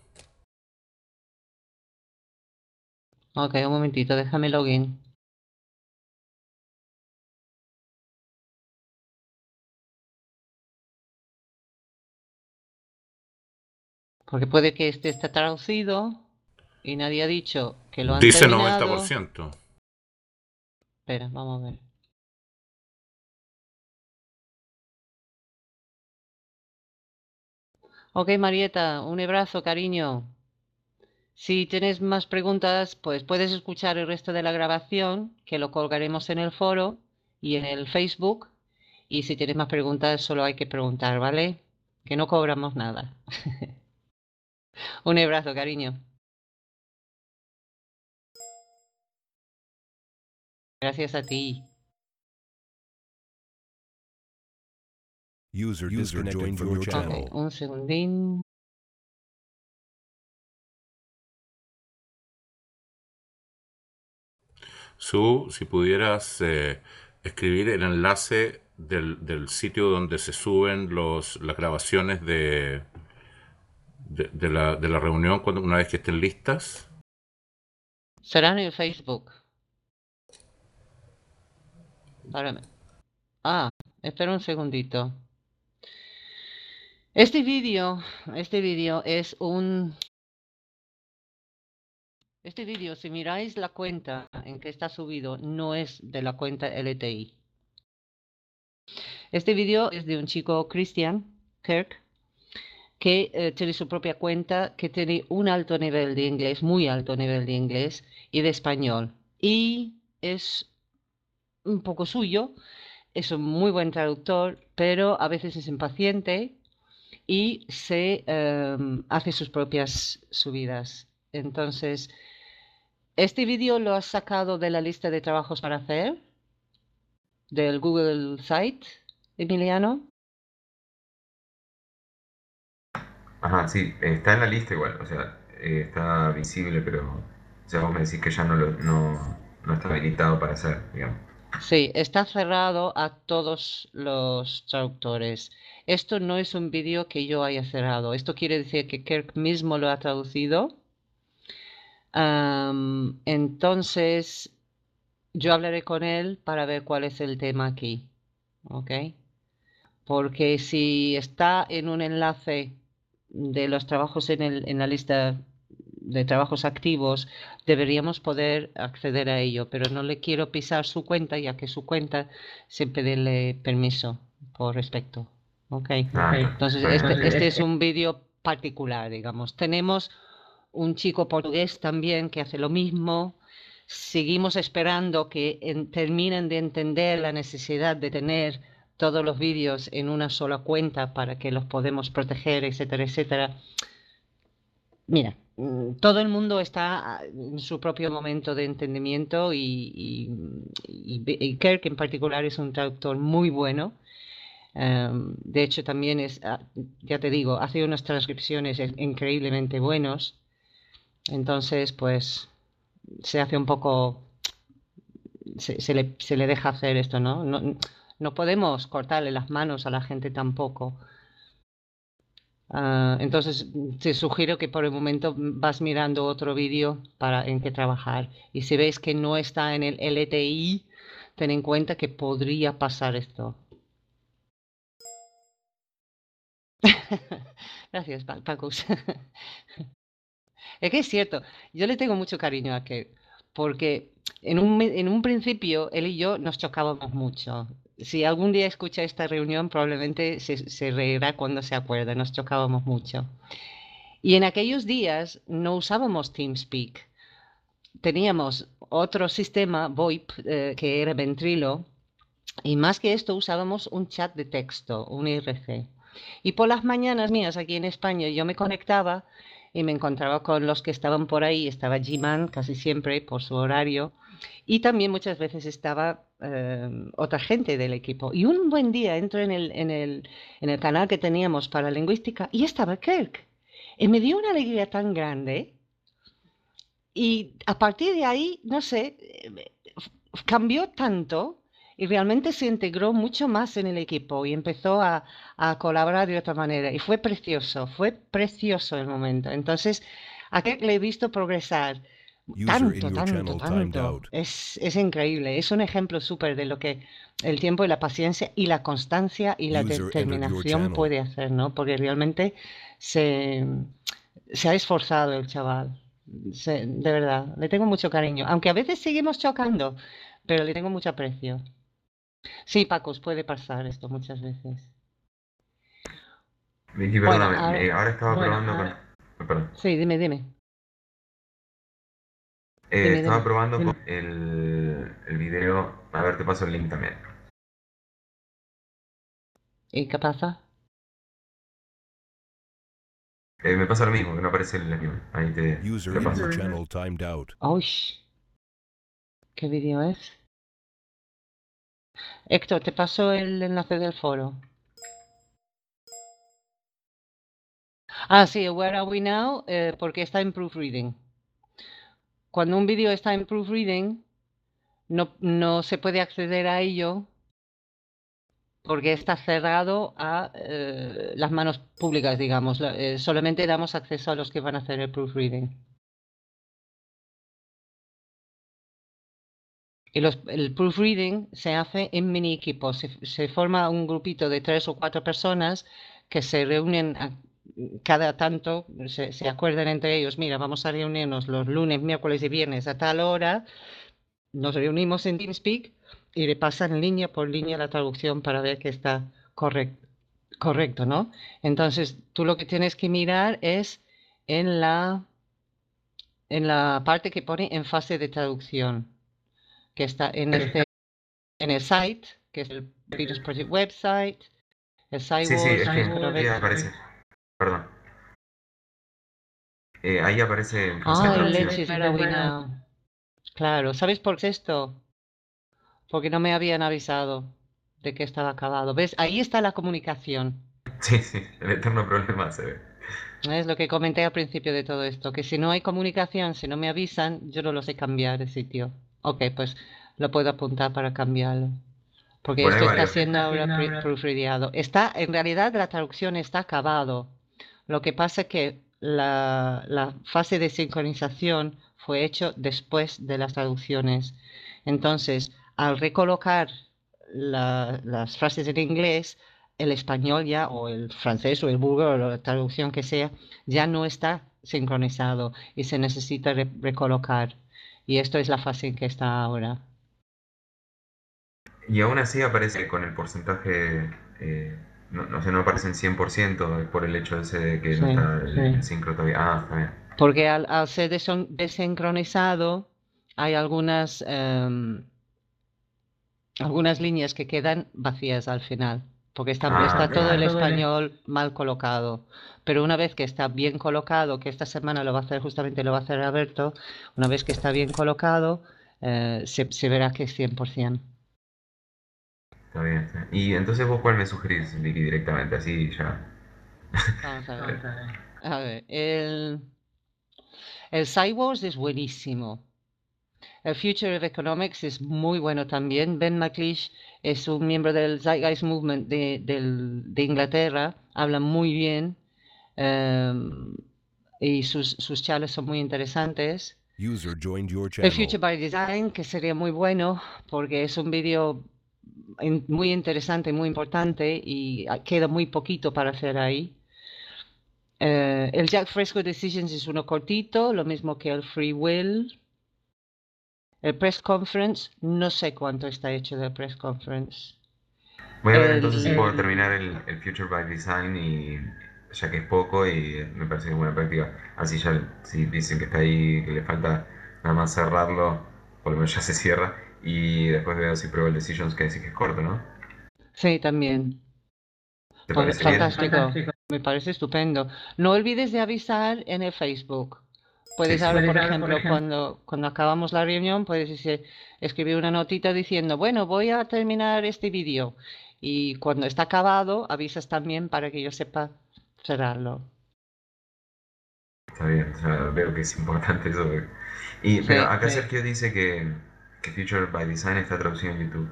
Ok, un momentito, déjame login. Porque puede que este esté traducido y nadie ha dicho que lo han Dice terminado. 90%. Espera, vamos a ver. Ok, Marieta, un abrazo, cariño. Si tienes más preguntas, pues puedes escuchar el resto de la grabación, que lo colgaremos en el foro y en el Facebook. Y si tienes más preguntas, solo hay que preguntar, ¿vale? Que no cobramos nada. Un abrazo, cariño. Gracias a ti. User disconnected from your Ok, channel. un segundín. Si pudieras escribir el enlace del sitio donde se suben las grabaciones de la reunión una vez que estén listas. Será en el Facebook. Párame. Ah, espera un segundito. Este vídeo es un... Este vídeo, si miráis la cuenta en que está subido, no es de la cuenta LTI. Este vídeo es de un chico, Christian Kirk, que tiene su propia cuenta, que tiene un alto nivel de inglés, muy alto nivel de inglés y de español. Y es un poco suyo, es un muy buen traductor, pero a veces es impaciente y se hace sus propias subidas. Entonces, este vídeo lo has sacado de la lista de trabajos para hacer, del Google Site, Emiliano. Ajá, sí, está en la lista igual, o sea, está visible, pero o sea, vos me decís que ya no está habilitado para hacer, digamos. Sí, está cerrado a todos los traductores. Esto no es un vídeo que yo haya cerrado. Esto quiere decir que Kirk mismo lo ha traducido. Entonces, yo hablaré con él para ver cuál es el tema aquí. ¿Ok? Porque si está en un enlace de los trabajos en la lista de trabajos activos, deberíamos poder acceder a ello, pero no le quiero pisar su cuenta, ya que su cuenta sin pedirle permiso por respecto. ¿Ok? Ah, Entonces, este es un vídeo particular, digamos. Tenemos un chico portugués también que hace lo mismo. Seguimos esperando que terminen de entender la necesidad de tener todos los vídeos en una sola cuenta para que los podamos proteger, etcétera, etcétera. Mira, todo el mundo está en su propio momento de entendimiento y Kirk en particular es un traductor muy bueno. De hecho, también ya te digo, hace unas transcripciones increíblemente buenos. Entonces, pues se hace un poco, se le deja hacer esto, ¿no? No podemos cortarle las manos a la gente tampoco. Entonces, te sugiero que por el momento vas mirando otro vídeo en que trabajar. Y si ves que no está en el LTI, ten en cuenta que podría pasar esto. Gracias, Pacus. Es que es cierto, yo le tengo mucho cariño a Kev, porque en un principio él y yo nos chocábamos mucho. Si algún día escucha esta reunión, probablemente se reirá cuando se acuerda, nos chocábamos mucho. Y en aquellos días no usábamos TeamSpeak, teníamos otro sistema, VoIP, que era Ventrilo, y más que esto usábamos un chat de texto, un IRC. Y por las mañanas mías aquí en España yo me conectaba y me encontraba con los que estaban por ahí. Estaba G-Man casi siempre por su horario y también muchas veces estaba otra gente del equipo. Y un buen día entro en el canal que teníamos para lingüística y estaba Kirk. Y me dio una alegría tan grande. Y a partir de ahí, no sé, cambió tanto y realmente se integró mucho más en el equipo y empezó a colaborar de otra manera. Y fue precioso el momento. Entonces, a Kirk le he visto progresar tanto. Es increíble. Es un ejemplo súper de lo que el tiempo y la paciencia y la constancia y la determinación puede hacer, ¿no? Porque realmente se ha esforzado el chaval. De verdad, le tengo mucho cariño. Aunque a veces seguimos chocando, pero le tengo mucho aprecio. Sí, Pacos, puede pasar esto muchas veces. Vicky, Bueno, perdóname, ahora estaba probando con... Perdón. sí, dime, dime. Dime, Estaba dime. probando con el video. A ver, te paso el link también. ¿Y qué pasa? Me pasa lo mismo, que no aparece el anime. Ahí te User lo in paso. your channel timed out. Uy, ¿qué vídeo es? Héctor, te paso el enlace del foro. Ah, sí, Where Are We Now? Porque está en proofreading. Cuando un vídeo está en proofreading, no se puede acceder a ello porque está cerrado a las manos públicas, digamos. Solamente damos acceso a los que van a hacer el proofreading. Y el proofreading se hace en mini equipos. Se forma un grupito de 3 o 4 personas que se reúnen cada tanto, se acuerdan entre ellos, mira, vamos a reunirnos los lunes, miércoles y viernes a tal hora. Nos reunimos en TeamSpeak y le pasan línea por línea la traducción para ver que está correcto, ¿no? Entonces, tú lo que tienes que mirar es en la parte que pone en fase de traducción, que está en el site, que es el Peters Project website, el Sí, sí, SciWars, es que es que para ahí ver. aparece. Perdón. Ahí aparece en fase de Ay, traducción. leches, where are we now? Claro, ¿sabes por qué esto? Porque no me habían avisado de que estaba acabado. ¿Ves? Ahí está la comunicación. Sí, sí, el eterno problema se ve. Es lo que comenté al principio de todo esto, que si no hay comunicación, si no me avisan, yo no lo sé cambiar de sitio. Ok, pues lo puedo apuntar para cambiarlo. Porque Bueno, hay esto está varios. siendo ahora proofreadeado. En realidad la traducción está acabado. Lo que pasa es que la fase de sincronización fue hecho después de las traducciones. Entonces, al recolocar las frases en inglés, el español ya, o el francés, o el búlgaro, o la traducción que sea, ya no está sincronizado y se necesita recolocar. Y esto es la fase en que está ahora. Y aún así aparece con el porcentaje. No sé, no aparece en 100% por el hecho ese de que no Sí. está el sincro todavía. Ah, está bien. Porque al ser desincronizado, hay algunas líneas que quedan vacías al final, porque está todo el Claro. español mal colocado. Pero una vez que está bien colocado, que esta semana lo va a hacer, justamente lo va a hacer Alberto, una vez que está bien colocado, se verá que es 100%. Está bien, está bien. Y entonces vos cuál me sugerís, Vicky, directamente, así ya. Vamos a A ver. ver. A ver, el Cyborgs es buenísimo. El Future of Economics es muy bueno también. Ben McLeish es un miembro del Zeitgeist Movement de Inglaterra, habla muy bien y sus charlas son muy interesantes. User joined your El Future channel. by Design, que sería muy bueno porque es un vídeo muy interesante, muy importante y queda muy poquito para hacer ahí. El Jack Fresco Decisions es uno cortito, lo mismo que el Free Will. El press conference, no sé cuánto está hecho del press conference. Voy a ver entonces si puedo terminar el Future by Design y ya que es poco y me parece que es buena práctica. Así ya, si dicen que está ahí, que le falta nada más cerrarlo, por lo menos ya se cierra. Y después veo si pruebo el Decisions, que decir que es corto, ¿no? Sí, también. ¿Te Pues parece bien? fantástico. Me parece estupendo. No olvides de avisar en el Facebook. Sí, Puedes sí. ahora, por ejemplo, cuando acabamos la reunión, puedes escribir una notita diciendo, bueno, voy a terminar este vídeo. Y cuando está acabado, avisas también para que yo sepa cerrarlo. Está bien, ya veo que es importante eso. Pero Sí. acá Sergio dice que Future by Design está traducido en YouTube.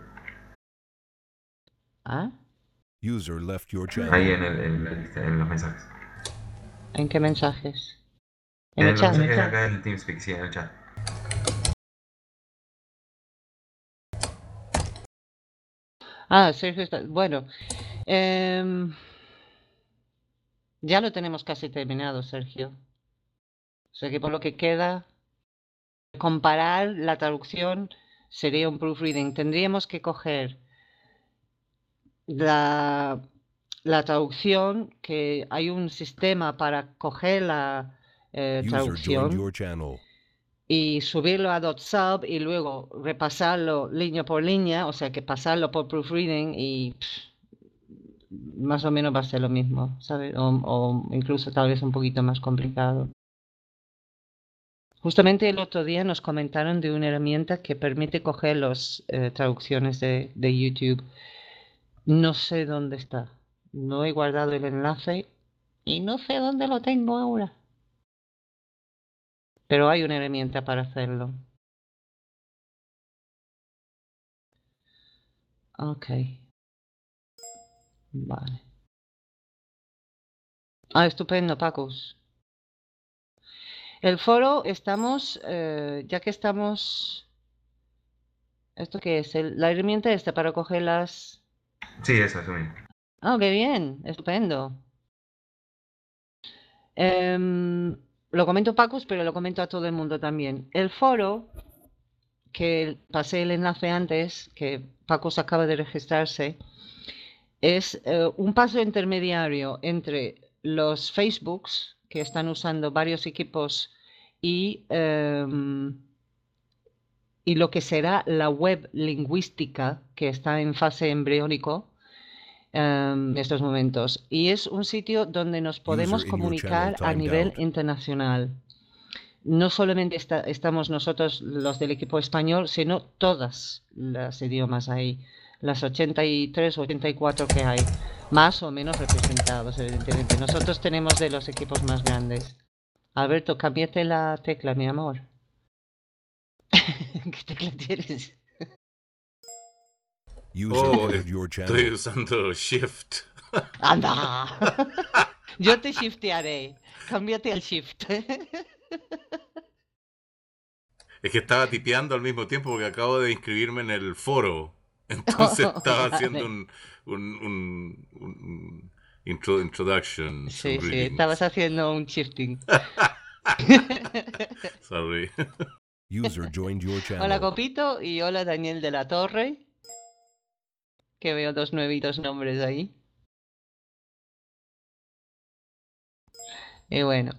¿Ah? User left your Ahí channel. en los mensajes. ¿En qué mensajes? ¿En el En los chat? mensajes de acá del TeamSpeak, sí, en el chat. Ah, Sergio está. Bueno, em, ya lo tenemos casi terminado, Sergio. O sea que por lo que queda, comparar la traducción sería un proofreading. Tendríamos que coger la, la traducción, que hay un sistema para coger la User joined traducción your channel. y subirlo a .sub y luego repasarlo línea por línea, o sea que pasarlo por proofreading y más o menos va a ser lo mismo, ¿sabes? O incluso tal vez un poquito más complicado. Justamente el otro día nos comentaron de una herramienta que permite coger las traducciones de YouTube. No sé dónde está. No he guardado el enlace y no sé dónde lo tengo ahora. Pero hay una herramienta para hacerlo. Ok. Vale. Ah, estupendo, Pacos. El foro estamos, ya que estamos... ¿Esto qué es? La herramienta esta para coger las... Sí, eso mismo. Ah, qué bien, estupendo. Lo comento Pacos, pero lo comento a todo el mundo también. El foro, que pasé el enlace antes, que Pacos acaba de registrarse, es un paso intermediario entre los Facebooks que están usando varios equipos y lo que será la web lingüística que está en fase embriónico en estos momentos. Y es un sitio donde nos podemos comunicar a nivel internacional. No solamente estamos nosotros los del equipo español, sino todos los idiomas ahí. Las 83 o 84 que hay, más o menos representados, evidentemente. Nosotros tenemos de los equipos más grandes. Alberto, cámbiate la tecla, mi amor. ¿Qué tecla tienes? Estoy usando Shift. ¡Anda! Yo te shiftearé. Cámbiate al Shift. Es que estaba tipeando al mismo tiempo porque acabo de inscribirme en el foro. Entonces estaba haciendo un introduction. Sí, estabas haciendo un shifting. Sorry. User joined your channel. Hola Copito y hola Daniel de la Torre. Que veo dos nuevitos nombres ahí. Y bueno.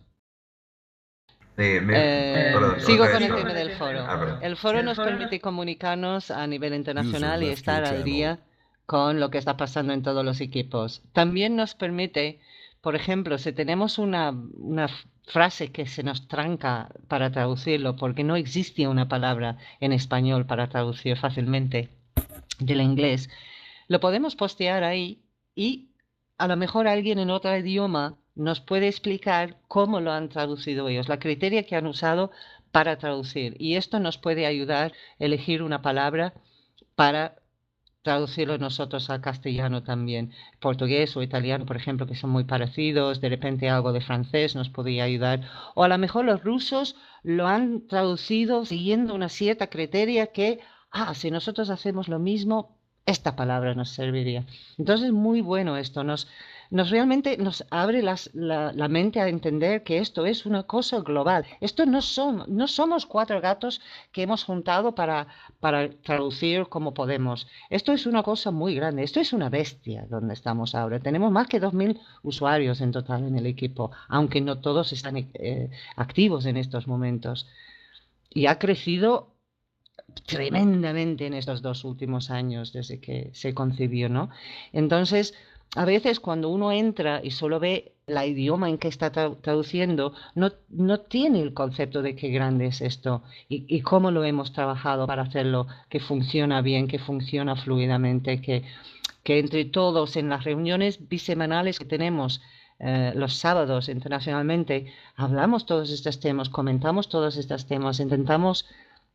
Sigo con el tema del foro. El foro nos permite comunicarnos a nivel internacional y estar al día con lo que está pasando en todos los equipos. También nos permite, por ejemplo, si tenemos una frase que se nos tranca para traducirlo, porque no existe una palabra en español para traducir fácilmente del inglés, lo podemos postear ahí y a lo mejor alguien en otro idioma nos puede explicar cómo lo han traducido ellos, la criteria que han usado para traducir. Y esto nos puede ayudar a elegir una palabra para traducirlo nosotros al castellano también. Portugués o italiano, por ejemplo, que son muy parecidos, de repente algo de francés nos podría ayudar. O a lo mejor los rusos lo han traducido siguiendo una cierta criteria que, si nosotros hacemos lo mismo, esta palabra nos serviría. Entonces, muy bueno esto. Realmente nos abre la mente a entender que esto es una cosa global. Esto no somos cuatro gatos que hemos juntado para traducir como podemos. Esto es una cosa muy grande. Esto es una bestia donde estamos ahora. Tenemos más que 2.000 usuarios en total en el equipo, aunque no todos están activos en estos momentos. Y ha crecido tremendamente en estos 2 últimos años desde que se concibió, ¿no? Entonces, a veces cuando uno entra y solo ve el idioma en que está traduciendo, no tiene el concepto de qué grande es esto y cómo lo hemos trabajado para hacerlo que funciona bien, que funciona fluidamente, que entre todos en las reuniones bisemanales que tenemos los sábados internacionalmente, hablamos todos estos temas, comentamos todos estos temas, intentamos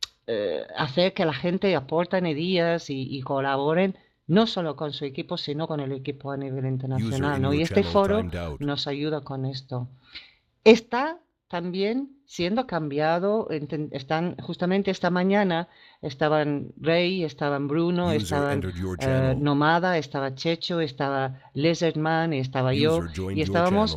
hacer que la gente aporten ideas y colaboren no solo con su equipo, sino con el equipo a nivel internacional, ¿no? Y este foro nos ayuda con esto. Está también siendo cambiado, están justamente esta mañana, estaban Rey, estaban Bruno, estaban Nomada, estaba Checho, estaba Lizardman, estaba yo, y estábamos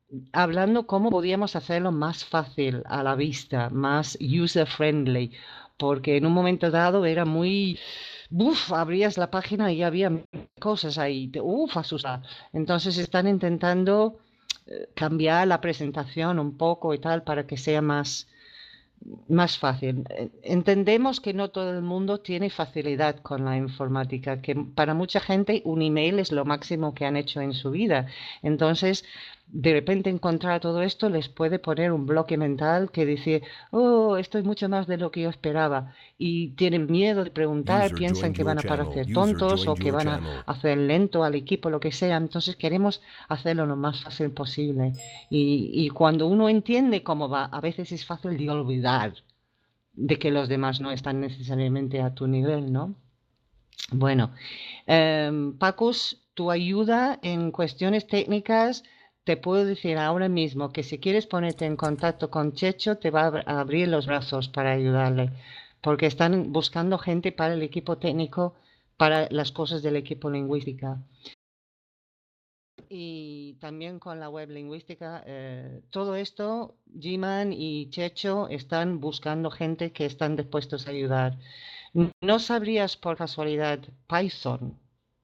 hablando cómo podíamos hacerlo más fácil a la vista, más user-friendly, porque en un momento dado era muy, abrías la página y había cosas ahí, asustar. Entonces están intentando cambiar la presentación un poco y tal para que sea más fácil. Entendemos que no todo el mundo tiene facilidad con la informática, que para mucha gente un email es lo máximo que han hecho en su vida. Entonces, de repente encontrar todo esto les puede poner un bloque mental que dice, oh, esto es mucho más de lo que yo esperaba. Y tienen miedo de preguntar, User piensan joined que your van a channel. parecer User tontos o joined que your van a channel. hacer lento al equipo, lo que sea. Entonces queremos hacerlo lo más fácil posible. Y cuando uno entiende cómo va, a veces es fácil de olvidar de que los demás no están necesariamente a tu nivel, ¿no? Bueno, Pacus, tu ayuda en cuestiones técnicas, te puedo decir ahora mismo que si quieres ponerte en contacto con Checho, te va a abrir los brazos para ayudarle, porque están buscando gente para el equipo técnico, para las cosas del equipo lingüística. Y también con la web lingüística, todo esto, G-Man y Checho están buscando gente que están dispuestos a ayudar. ¿No sabrías por casualidad Python?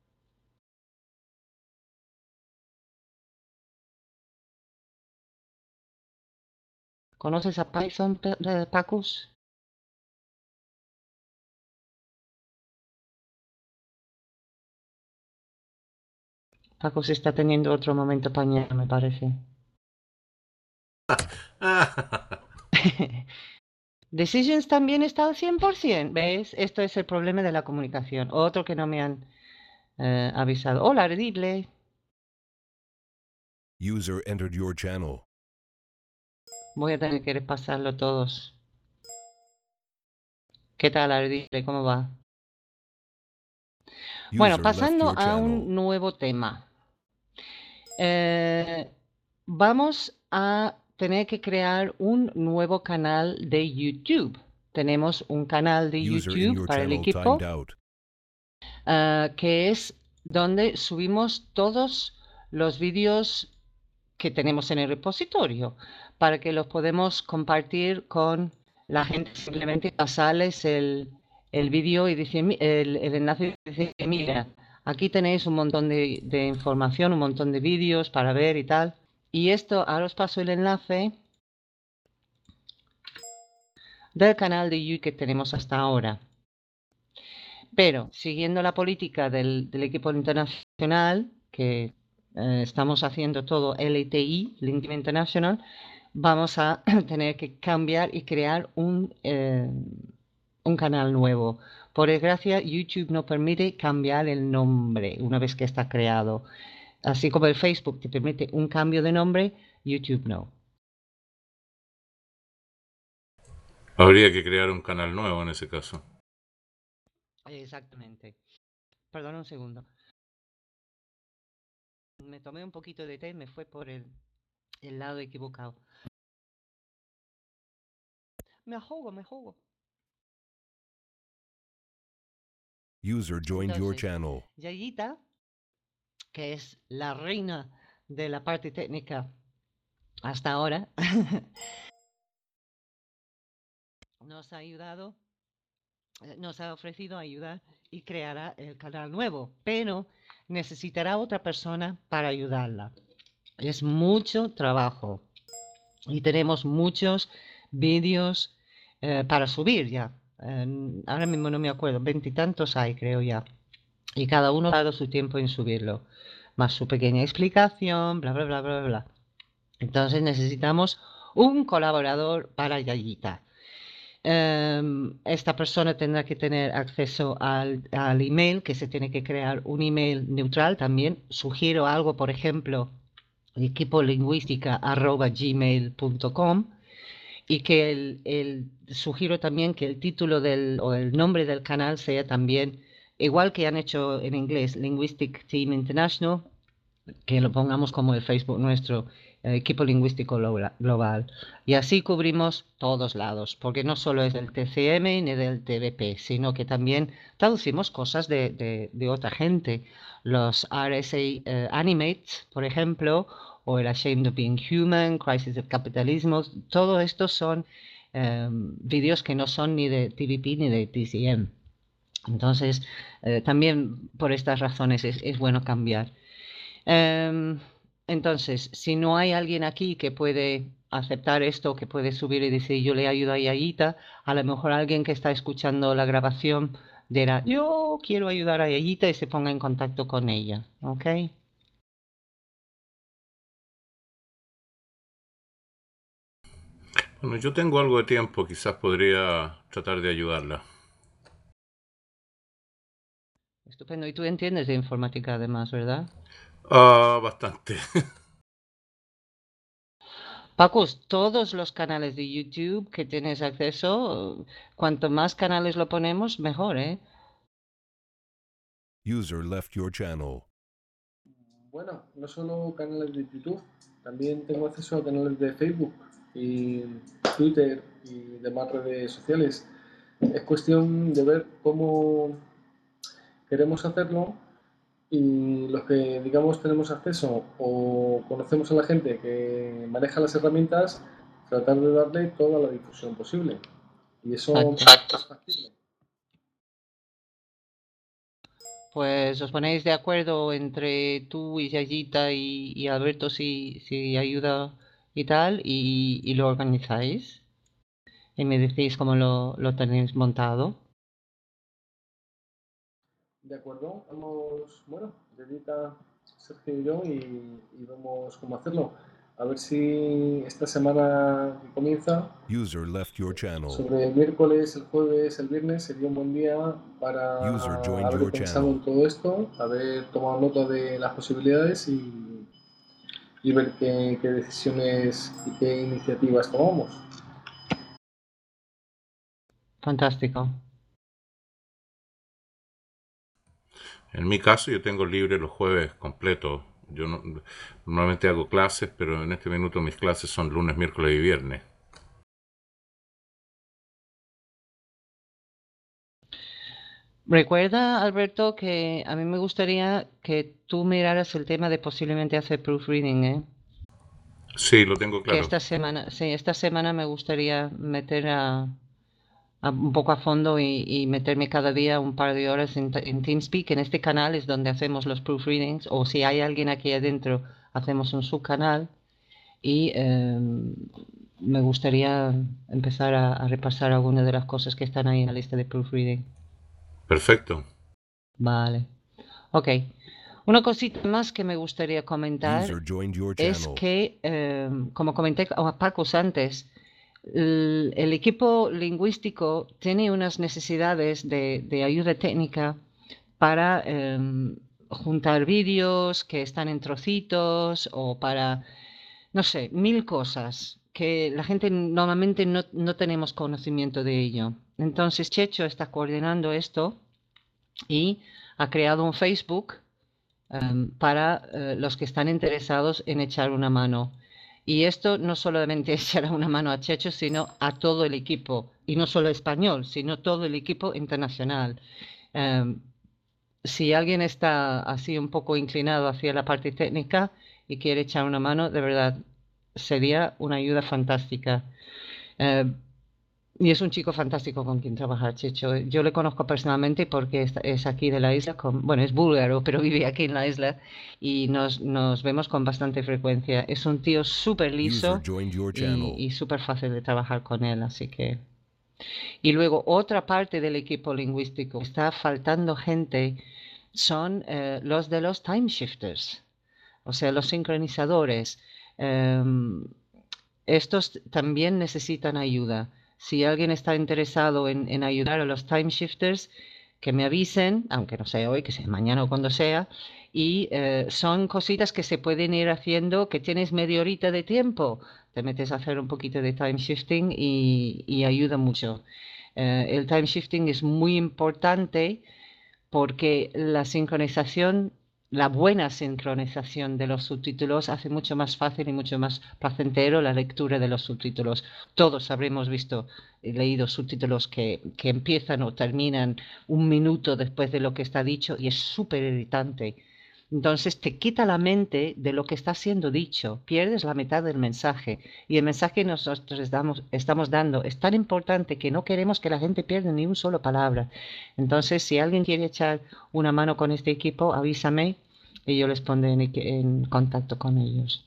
¿Conoces a Python, Pacus? Pacus está teniendo otro momento pañal, me parece. Decisions también está al 100%, ¿ves? Esto es el problema de la comunicación. Otro que no me han avisado. Hola, Redible. User entered your channel. Voy a tener que repasarlo todos. ¿Qué tal, Redible? ¿Cómo va? Bueno, User left pasando your a channel. un nuevo tema. Vamos a tener que crear un nuevo canal de YouTube. Tenemos un canal de User in YouTube your para el channel equipo, timed out. que es donde subimos todos los vídeos que tenemos en el repositorio, para que los podemos compartir con la gente, simplemente pasarles el vídeo y decir, el enlace y decir, mira, aquí tenéis un montón de información, un montón de vídeos para ver y tal. Y esto, ahora os paso el enlace del canal de YouTube que tenemos hasta ahora. Pero, siguiendo la política del equipo internacional, que estamos haciendo todo LTI, LinkedIn International, vamos a tener que cambiar y crear un canal nuevo. Por desgracia, YouTube no permite cambiar el nombre una vez que está creado. Así como el Facebook te permite un cambio de nombre, YouTube no. Habría que crear un canal nuevo en ese caso. Exactamente. Perdón un segundo. Me tomé un poquito de té y me fue por el lado equivocado. Me ahogo. User joined your Entonces, channel. Yayita, que es la reina de la parte técnica hasta ahora, nos ha ayudado, nos ha ofrecido ayudar y creará el canal nuevo, pero necesitará otra persona para ayudarla. Es mucho trabajo y tenemos muchos vídeos para subir ya. Ahora mismo no me acuerdo, 20 y tantos hay, creo ya. Y cada uno ha dado su tiempo en subirlo, más su pequeña explicación, bla, bla, bla, bla, bla. Entonces necesitamos un colaborador para Yayita. Esta persona tendrá que tener acceso al email, que se tiene que crear un email neutral también. Sugiero algo, por ejemplo, equipolingüística@gmail.com, y que sugiero también que el título o el nombre del canal sea también, igual que han hecho en inglés, Linguistic Team International, que lo pongamos como el Facebook nuestro, equipo lingüístico global. Y así cubrimos todos lados, porque no solo es del TCM ni del TBP, sino que también traducimos cosas de otra gente. Los RSA Animates, por ejemplo, o el Ashamed of Being Human, Crisis of Capitalism, todo esto son vídeos que no son ni de TVP ni de TCM. Entonces, también por estas razones es bueno cambiar. Entonces, si no hay alguien aquí que puede aceptar esto, que puede subir y decir yo le ayudo a Yayita, a lo mejor alguien que está escuchando la grabación dirá yo quiero ayudar a Yayita y se ponga en contacto con ella, ¿ok? Bueno, yo tengo algo de tiempo, quizás podría tratar de ayudarla. Estupendo. Y tú entiendes de informática además, ¿verdad? Bastante. Pacus, todos los canales de YouTube que tienes acceso, cuanto más canales lo ponemos, mejor, ¿eh? User left your channel. Bueno, no solo canales de YouTube, también tengo acceso a canales de Facebook y Twitter y demás redes sociales. Es cuestión de ver cómo queremos hacerlo y los que, digamos, tenemos acceso o conocemos a la gente que maneja las herramientas, tratar de darle toda la difusión posible. Y eso Exacto. es factible. Pues os ponéis de acuerdo entre tú y Yayita y Alberto si ayuda y tal, y lo organizáis. Y me decís cómo lo tenéis montado. De acuerdo, vamos, bueno, Dedita, Sergio y yo y vemos cómo hacerlo. A ver si esta semana que comienza, User left your channel. sobre el miércoles, el jueves, el viernes, sería un buen día para User joined haber your pensado channel. en todo esto, haber tomado nota de las posibilidades y ver qué decisiones y qué iniciativas tomamos. Fantástico. En mi caso, yo tengo libre los jueves completos. Normalmente hago clases, pero en este minuto mis clases son lunes, miércoles y viernes. Recuerda, Alberto, que a mí me gustaría que tú miraras el tema de posiblemente hacer proofreading, ¿eh? Sí, lo tengo Que claro. esta semana me gustaría meter un poco a fondo y meterme cada día un par de horas en TeamSpeak. En este canal es donde hacemos los proofreadings, o si hay alguien aquí adentro, hacemos un subcanal. Y me gustaría empezar a repasar algunas de las cosas que están ahí en la lista de proofreading. Perfecto. Vale. Ok. Una cosita más que me gustaría comentar User joined your es channel. que, como comenté a Pacos antes, el equipo lingüístico tiene unas necesidades de ayuda técnica para juntar vídeos que están en trocitos o para, no sé, mil cosas que la gente normalmente no tenemos conocimiento de ello. Entonces, Checho está coordinando esto y ha creado un Facebook para los que están interesados en echar una mano. Y esto no solamente echará una mano a Checho, sino a todo el equipo. Y no solo español, sino todo el equipo internacional. Si alguien está así un poco inclinado hacia la parte técnica y quiere echar una mano, de verdad, sería una ayuda fantástica. Eh, y es un chico fantástico con quien trabajar, Checho. Yo le conozco personalmente porque es aquí de la isla, bueno, es búlgaro, pero vive aquí en la isla y nos vemos con bastante frecuencia. Es un tío súper User liso joined your channel. y súper fácil de trabajar con él, así que... Y luego otra parte del equipo lingüístico, está faltando gente, son los de los timeshifters, o sea, los sincronizadores. Em, Estos también necesitan ayuda. Si alguien está interesado en ayudar a los timeshifters, que me avisen, aunque no sea hoy, que sea mañana o cuando sea. Y son cositas que se pueden ir haciendo, que tienes media horita de tiempo. Te metes a hacer un poquito de timeshifting y ayuda mucho. El timeshifting es muy importante porque la sincronización, la buena sincronización de los subtítulos hace mucho más fácil y mucho más placentero la lectura de los subtítulos. Todos habremos visto, leído subtítulos que empiezan o terminan un minuto después de lo que está dicho y es súper irritante. Entonces te quita la mente de lo que está siendo dicho, pierdes la mitad del mensaje y el mensaje que nosotros estamos dando es tan importante que no queremos que la gente pierda ni una sola palabra. Entonces, si alguien quiere echar una mano con este equipo, avísame y yo les pondré en contacto con ellos.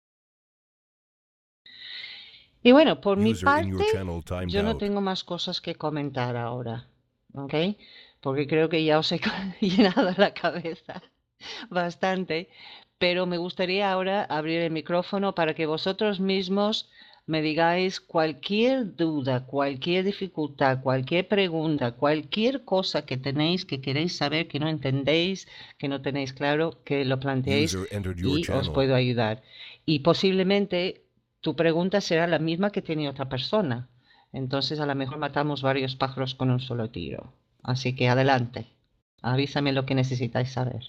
Y bueno, por mi User in your parte, channel timed yo no out. tengo más cosas que comentar ahora, ¿ok? Porque creo que ya os he llenado la cabeza bastante, pero me gustaría ahora abrir el micrófono para que vosotros mismos me digáis cualquier duda, cualquier dificultad, cualquier pregunta, cualquier cosa que tenéis, que queréis saber, que no entendéis, que no tenéis claro, que lo planteéis User entered your y os channel. puedo ayudar. Y posiblemente tu pregunta será la misma que tiene otra persona. Entonces a lo mejor matamos varios pájaros con un solo tiro. Así que adelante. Avísame lo que necesitáis saber.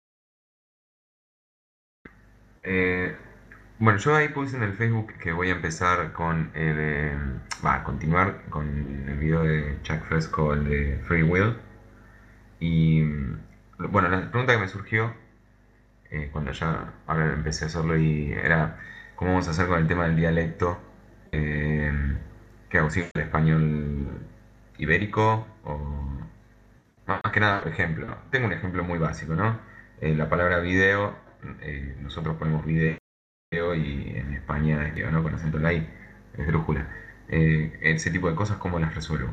Bueno, yo ahí puse en el Facebook que voy a empezar con continuar con el video de Chuck Fresco, el de Free Will. Y bueno, la pregunta que me surgió cuando ya ahora empecé a hacerlo y era cómo vamos a hacer con el tema del dialecto, eh, que hago el español ibérico o más que nada, por ejemplo, tengo un ejemplo muy básico, ¿no? La palabra video, nosotros ponemos video y en España es video, ¿no? Con acento en la I, esdrújula. Ese tipo de cosas, ¿cómo las resuelvo?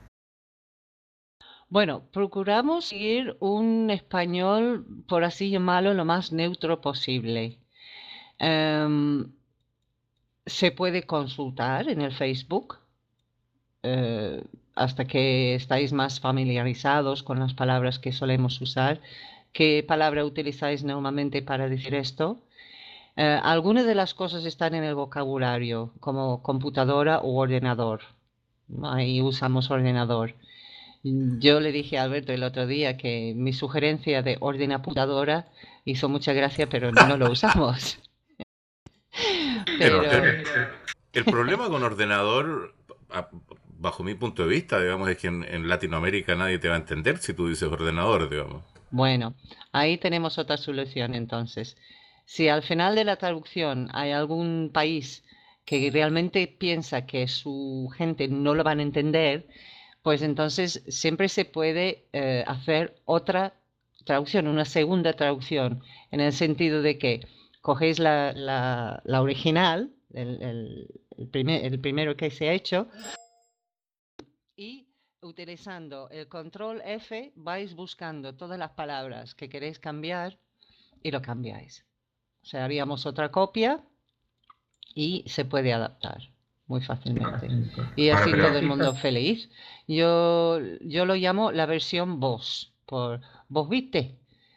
Bueno, procuramos seguir un español, por así llamarlo, lo más neutro posible. Se puede consultar en el Facebook hasta que estáis más familiarizados con las palabras que solemos usar. ¿Qué palabra utilizáis normalmente para decir esto? Algunas de las cosas están en el vocabulario, como computadora u ordenador. Ahí usamos ordenador. Yo le dije a Alberto el otro día que mi sugerencia de ordenaputadora hizo mucha gracia, pero no lo usamos. Pero Pero el problema con ordenador, bajo mi punto de vista, digamos, es que en Latinoamérica nadie te va a entender si tú dices ordenador, digamos. bueno, ahí tenemos otra solución entonces. Si al final de la traducción hay algún país que realmente piensa que su gente no lo van a entender, pues entonces siempre se puede hacer otra traducción, una segunda traducción, en el sentido de que cogéis la original, el primero que se ha hecho, y utilizando el control F vais buscando todas las palabras que queréis cambiar y lo cambiáis. O sea, haríamos otra copia y se puede adaptar muy fácilmente. Y Ahora, así pero todo el mundo feliz. Yo lo llamo la versión vos, por vos viste.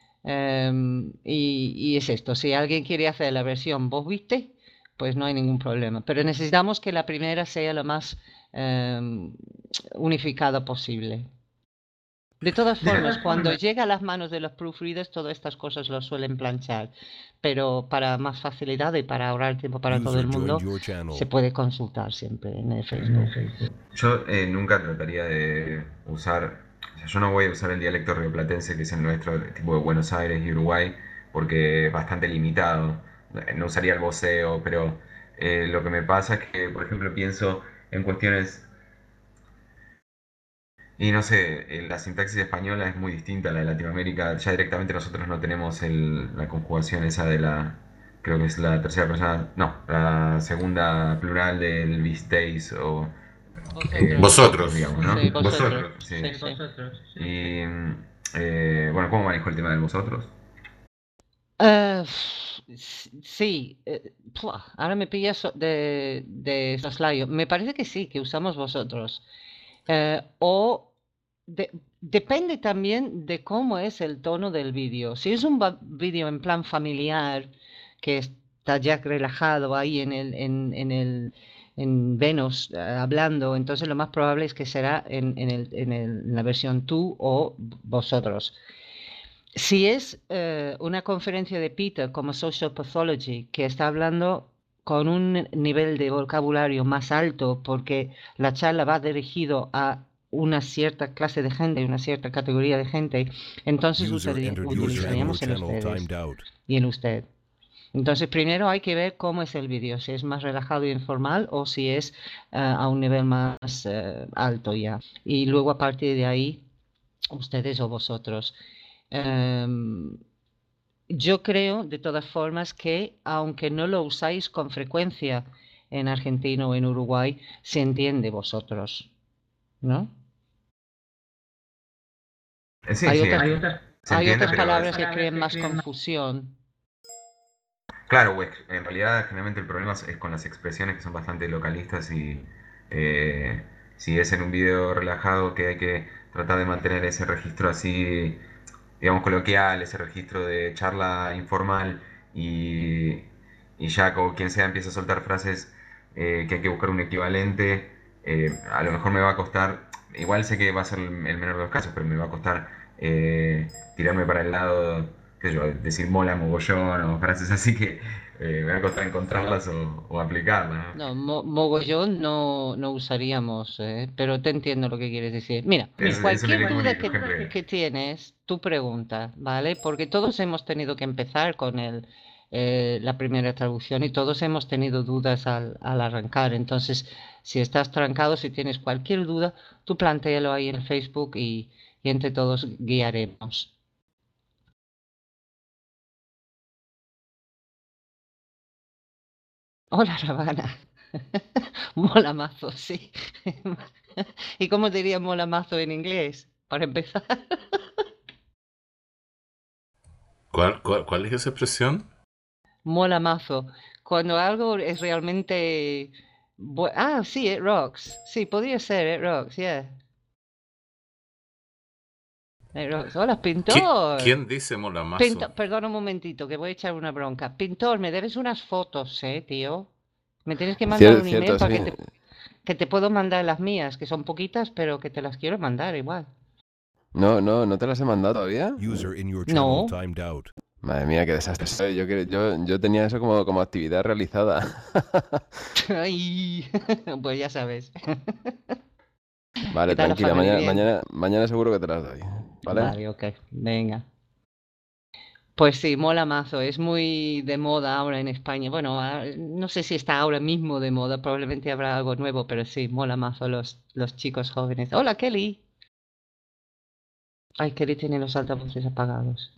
Y es esto, si alguien quiere hacer la versión vos viste, pues no hay ningún problema. Pero necesitamos que la primera sea lo más unificada posible. De todas formas, cuando llega a las manos de los proofreaders, todas estas cosas lo suelen planchar. Pero para más facilidad y para ahorrar tiempo para todo User el mundo, joined your channel. se puede consultar siempre en el Facebook. yo nunca trataría de usar, o sea, yo no voy a usar el dialecto rioplatense que es el nuestro, tipo de Buenos Aires y Uruguay, porque es bastante limitado. No usaría el voceo, pero lo que me pasa es que, por ejemplo, pienso en cuestiones. Y no sé, la sintaxis española es muy distinta a la de Latinoamérica. Ya directamente nosotros no tenemos la conjugación esa de creo que es la tercera persona, no, la segunda plural del visteis o Vosotros. digamos, ¿no? Sí, vosotros. Sí. Sí, sí. Y bueno, ¿cómo manejo el tema del vosotros? Sí, ahora me pillas de soslayo. Me parece que sí, que usamos vosotros. O depende también de cómo es el tono del vídeo. Si es un vídeo en plan familiar, que está ya relajado ahí en Venus hablando, entonces lo más probable es que será en la versión tú o vosotros. Si es una conferencia de Peter como Social Pathology, que está hablando con un nivel de vocabulario más alto porque la charla va dirigido a una cierta clase de gente, una cierta categoría de gente, entonces User entered your channel, utilizaríamos el channel ustedes timed out. y el usted. Entonces, primero hay que ver cómo es el vídeo, si es más relajado y informal o si es a un nivel más alto ya. Y luego a partir de ahí, ustedes o vosotros. Yo creo, de todas formas, que aunque no lo usáis con frecuencia en Argentina o en Uruguay, se entiende vosotros, ¿no? Sí, Hay sí, otras, se hay entiende, otras pero palabras que creen más confusión. claro, pues, en realidad generalmente el problema es con las expresiones que son bastante localistas y eh, si es en un video relajado que hay que tratar de mantener ese registro así, digamos, coloquial, ese registro de charla informal y, y ya como quien sea empieza a soltar frases que hay que buscar un equivalente, a lo mejor me va a costar, igual sé que va a ser el menor de los casos, pero me va a costar tirarme para el lado, qué sé yo, decir mola, mogollón o frases así que me va a costar encontrarlas o aplicarlas, ¿no? No, mogollón no usaríamos, pero te entiendo lo que quieres decir. Mira, Es un cualquier duda único ejemplo. que tienes, tú pregunta, ¿vale? Porque todos hemos tenido que empezar con la primera traducción y todos hemos tenido dudas al arrancar. Entonces, si estás trancado, si tienes cualquier duda, tú plantéalo ahí en Facebook y entre todos guiaremos. Hola, Ravana. Mola mazo, sí. ¿Y cómo diría mola mazo en inglés? Para empezar. ¿Cuál es esa expresión? Mola mazo. Cuando algo es realmente... sí, it rocks. Sí, podría ser, it rocks, yeah. It rocks. Hola, pintor. ¿Quién dice molamazo? Perdona un momentito, que voy a echar una bronca. Pintor, me debes unas fotos, tío. Me tienes que mandar un email Cierto, para sí. que te puedo mandar las mías, que son poquitas, pero que te las quiero mandar igual. No te las he mandado todavía. User in your channel No. timed out. Madre mía, qué desastre soy. Yo tenía eso como actividad realizada. Ay, pues ya sabes. Vale, ¿Qué tal la tranquila, familia? Bien. mañana seguro que te las doy. ¿Vale? Vale, ok, venga. Pues sí, mola mazo, es muy de moda ahora en España. Bueno, no sé si está ahora mismo de moda, probablemente habrá algo nuevo, pero sí, mola mazo los chicos jóvenes. Hola, Kelly. Ay, Kelly tiene los altavoces apagados.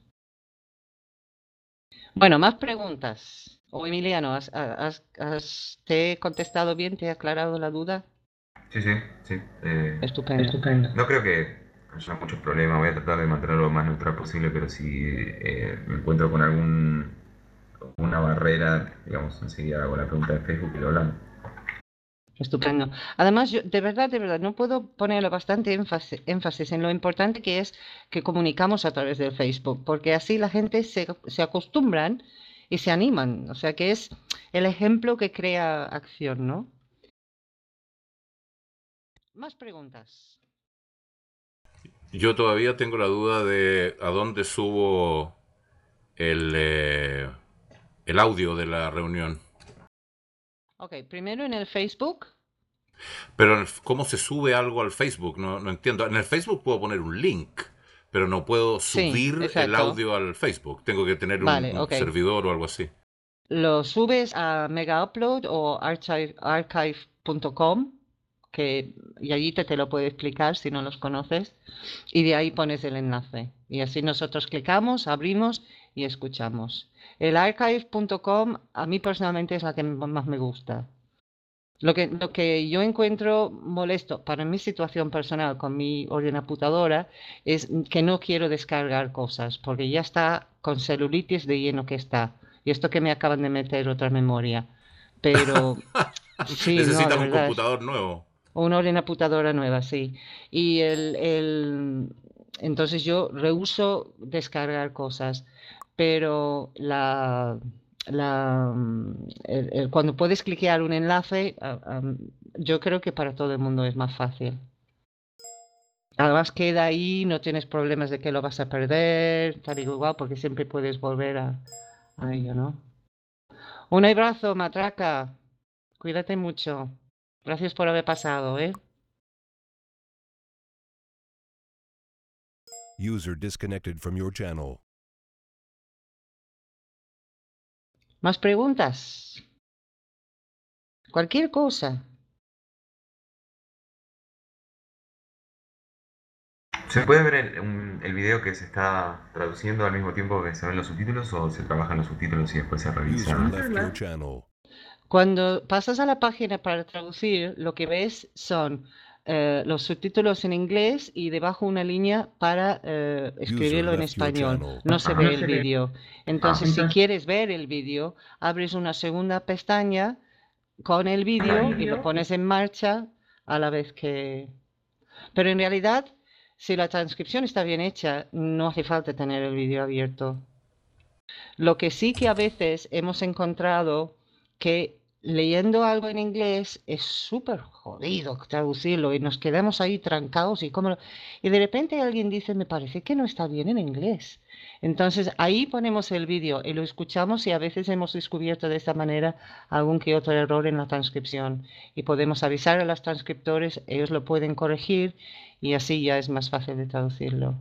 Bueno, más preguntas. O Emiliano, ¿te he contestado bien? ¿Te he aclarado la duda? Sí, sí, sí. Estupendo. No creo que haya muchos problemas, voy a tratar de mantenerlo lo más neutral posible, pero si me encuentro con alguna barrera, digamos, enseguida hago la pregunta de Facebook y lo hablamos. Estupendo. Además, yo de verdad, no puedo ponerle bastante énfasis en lo importante que es que comunicamos a través del Facebook, porque así la gente se acostumbran y se animan. O sea que es el ejemplo que crea acción, ¿no? Más preguntas. Yo todavía tengo la duda de a dónde subo el audio de la reunión. Ok, primero en el Facebook. Pero ¿cómo se sube algo al Facebook? No entiendo. En el Facebook puedo poner un link, pero no puedo Sí, subir el exacto. audio al Facebook. Tengo que tener Vale, un ok. servidor o algo así. Lo subes a Mega Upload o archive.com, y allí te lo puedo explicar si no los conoces, y de ahí pones el enlace. Y así nosotros clicamos, abrimos y escuchamos. El archive.com a mí personalmente es la que más me gusta. Lo que yo encuentro molesto para mi situación personal con mi ordenaputadora es que no quiero descargar cosas porque ya está con celulitis de lleno que está. Y esto que me acaban de meter otra memoria. Pero sí, no, de Necesitas un verdad. computador nuevo. Una ordenaputadora nueva, sí. Y entonces yo rehúso descargar cosas, pero cuando puedes cliquear un enlace, yo creo que para todo el mundo es más fácil. Además queda ahí, no tienes problemas de que lo vas a perder, tal y igual, porque siempre puedes volver a ello, ¿no? Un abrazo, matraca. Cuídate mucho. Gracias por haber pasado, ¿eh? User disconnected from your channel. ¿Más preguntas? Cualquier cosa. ¿Se puede ver el video que se está traduciendo al mismo tiempo que se ven los subtítulos o se trabajan los subtítulos y después se User revisa? left your channel. Cuando pasas a la página para traducir, lo que ves son los subtítulos en inglés y debajo una línea para escribirlo en left your español. channel. No se Ajá. ve el vídeo. Entonces, si Entonces- quieres ver el vídeo, abres una segunda pestaña con el vídeo y lo pones en marcha a la vez que... Pero en realidad, si la transcripción está bien hecha, no hace falta tener el vídeo abierto. Lo que sí que a veces hemos encontrado que leyendo algo en inglés es súper jodido traducirlo y nos quedamos ahí trancados y de repente alguien dice, me parece que no está bien en inglés. Entonces ahí ponemos el vídeo y lo escuchamos y a veces hemos descubierto de esta manera algún que otro error en la transcripción y podemos avisar a los transcriptores, ellos lo pueden corregir y así ya es más fácil de traducirlo.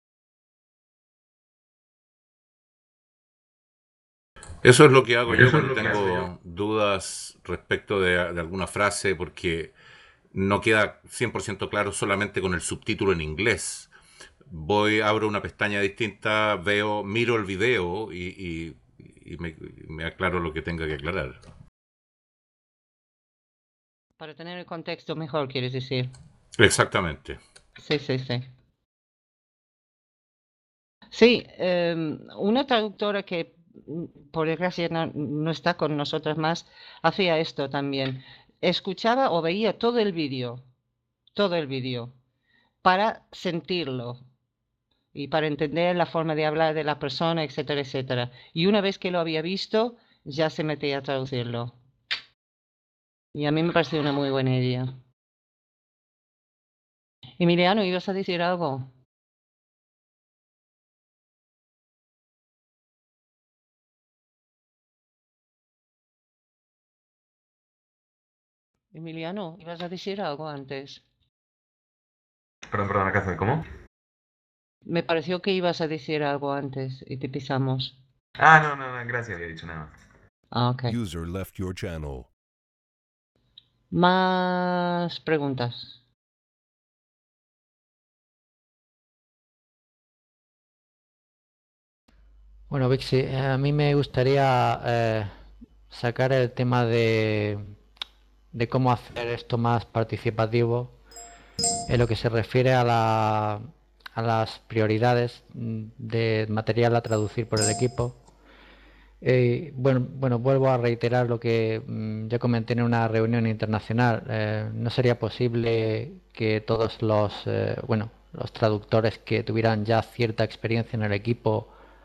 Eso es lo que hago yo Eso es cuando lo que hago tengo dudas respecto de alguna frase, porque no queda 100% claro solamente con el subtítulo en inglés. Abro una pestaña distinta, miro el video y me aclaro lo que tenga que aclarar. Para tener el contexto mejor, quieres decir. Exactamente. Sí, sí, sí. Sí, una traductora que por desgracia no está con nosotras más, hacía esto también. Escuchaba o veía todo el vídeo, para sentirlo y para entender la forma de hablar de la persona, etcétera, etcétera. Y una vez que lo había visto, ya se metía a traducirlo. Y a mí me pareció una muy buena idea. Emiliano, ¿ibas a decir algo? Emiliano, ¿ibas a decir algo antes? Perdón, acá estoy. ¿Cómo? Me pareció que ibas a decir algo antes y te pisamos. Ah, no, gracias, había dicho nada. Ah, ok. User left your channel. Más preguntas. Bueno, Vixi, a mí me gustaría sacar el tema de cómo hacer esto más participativo en lo que se refiere a las prioridades de material a traducir por el equipo. Bueno, vuelvo a reiterar lo que ya comenté en una reunión internacional. No sería posible que todos los traductores que tuvieran ya cierta experiencia en el equipo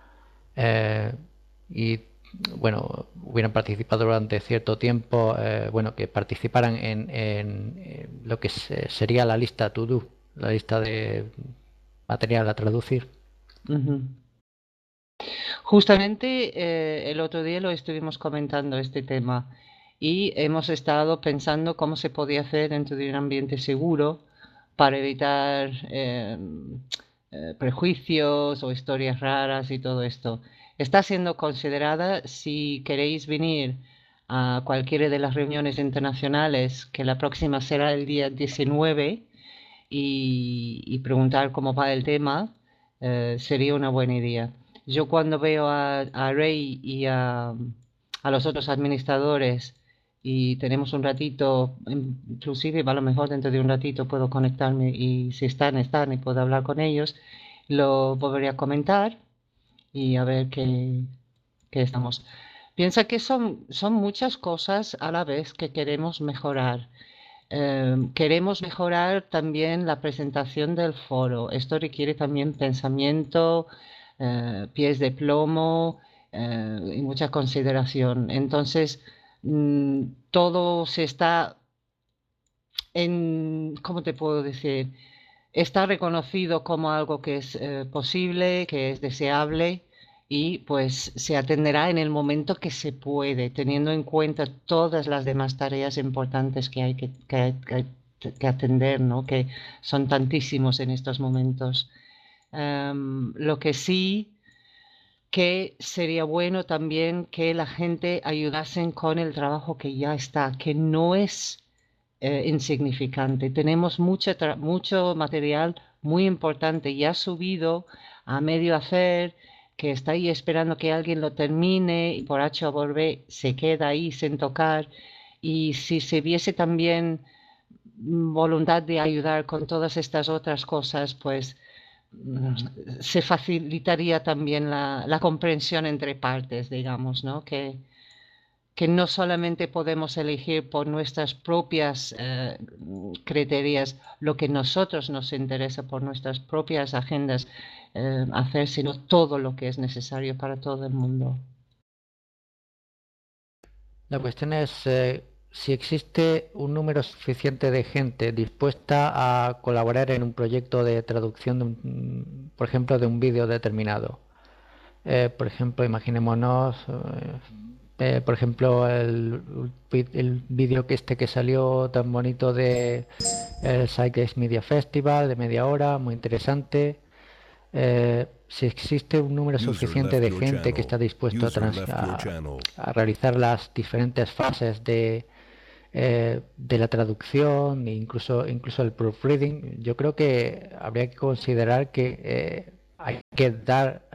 y bueno, hubieran participado durante cierto tiempo, que participaran en lo que sería la lista to do, la lista de material a traducir. Ujú. Justamente el otro día lo estuvimos comentando este tema y hemos estado pensando cómo se podía hacer dentro de un ambiente seguro para evitar prejuicios o historias raras y todo esto. Está siendo considerada si queréis venir a cualquiera de las reuniones internacionales, que la próxima será el día 19, y preguntar cómo va el tema, sería una buena idea. Yo cuando veo a Ray y a los otros administradores y tenemos un ratito, inclusive a lo mejor dentro de un ratito puedo conectarme y si están y puedo hablar con ellos, lo volveré a comentar y a ver qué estamos. Piensa que son muchas cosas a la vez que queremos mejorar. Queremos mejorar también la presentación del foro. Esto requiere también pensamiento, pies de plomo y mucha consideración. Entonces, todo se está ¿cómo te puedo decir? Está reconocido como algo que es posible, que es deseable y pues se atenderá en el momento que se puede, teniendo en cuenta todas las demás tareas importantes que hay que atender, ¿no? Que son tantísimos en estos momentos. Lo que sí que sería bueno también que la gente ayudasen con el trabajo que ya está, que no es insignificante. Tenemos mucho material muy importante ya subido a medio hacer, que está ahí esperando que alguien lo termine y por H o por B se queda ahí sin tocar. Y si se viese también voluntad de ayudar con todas estas otras cosas, pues se facilitaría también la comprensión entre partes, digamos, ¿no? Que no solamente podemos elegir por nuestras propias criterios lo que nosotros nos interesa, por nuestras propias agendas hacer, sino todo lo que es necesario para todo el mundo. La cuestión es si existe un número suficiente de gente dispuesta a colaborar en un proyecto de traducción, por ejemplo, de un vídeo determinado. Por ejemplo, imaginémonos, por ejemplo, el vídeo que salió tan bonito de el Zeitgeist Media Festival de media hora, muy interesante. Si existe un número suficiente de gente que está dispuesto a realizar las diferentes fases de la traducción, incluso el proofreading, yo creo que habría que considerar que hay que dar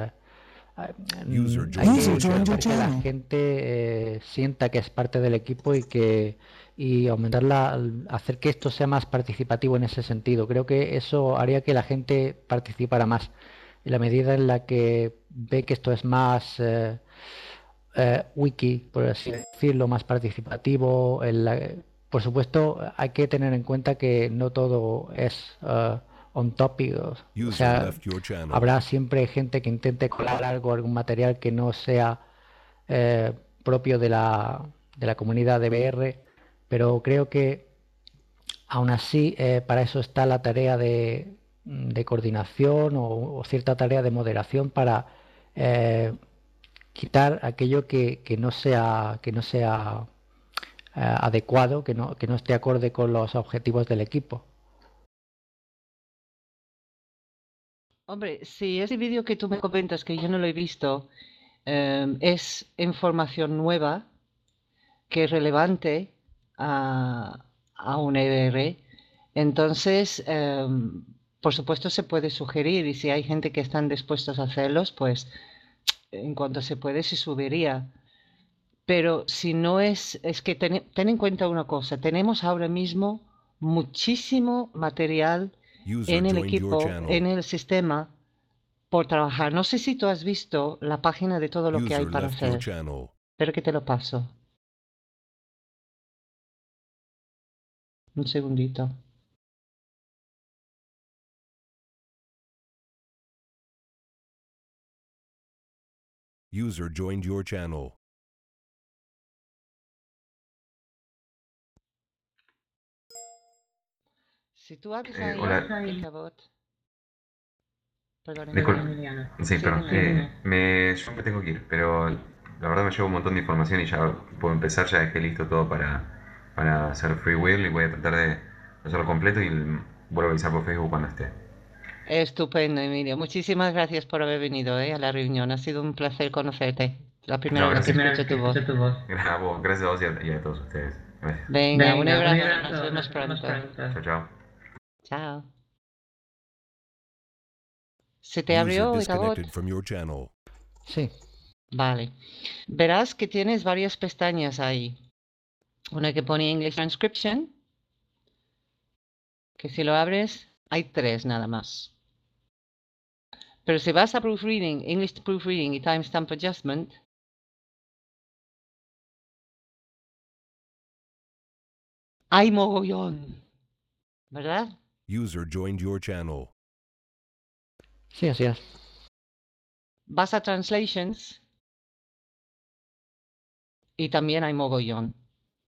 que la gente sienta que es parte del equipo y hacer que esto sea más participativo en ese sentido. Creo que eso haría que la gente participara más. En la medida en la que ve que esto es más wiki, por así decirlo, más participativo, por supuesto hay que tener en cuenta que no todo es on topic, o sea, habrá siempre gente que intente colar algún material que no sea propio de la comunidad de BR, pero creo que aún así para eso está la tarea de coordinación o cierta tarea de moderación para quitar aquello que no sea adecuado, que no esté acorde con los objetivos del equipo. Hombre, si ese vídeo que tú me comentas, que yo no lo he visto, es información nueva, que es relevante a un EBR, entonces, por supuesto, se puede sugerir, y si hay gente que están dispuestos a hacerlos, pues en cuanto se puede, se subiría. Pero si no es que ten en cuenta una cosa, tenemos ahora mismo muchísimo material en el equipo, en el sistema, por trabajar. No sé si tú has visto la página de todo lo que hay para hacer. Espero que te lo paso. Un segundito. User joined your channel. Si tú abres ahí, hola. Perdón, sí, perdón. Yo me tengo que ir, pero la verdad me llevo un montón de información y ya puedo empezar, ya dejé listo todo para hacer Free Will y voy a tratar de hacerlo completo y vuelvo a avisar por Facebook cuando esté. Estupendo, Emilio. Muchísimas gracias por haber venido a la reunión. Ha sido un placer conocerte. La primera vez que escucho tu voz. Gracias a vos y a todos ustedes. Gracias. Venga, un abrazo. Nos vemos pronto. Chao, chao. Chao. ¿Se te abrió el tabot? Sí. Vale. Verás que tienes varias pestañas ahí. Una que pone English Transcription, que si lo abres hay 3 nada más. Pero si vas a Proofreading, English Proofreading y Timestamp Adjustment, hay mogollón, ¿verdad? User joined your channel. Sí, así es. Vas a Translations y también hay mogollón.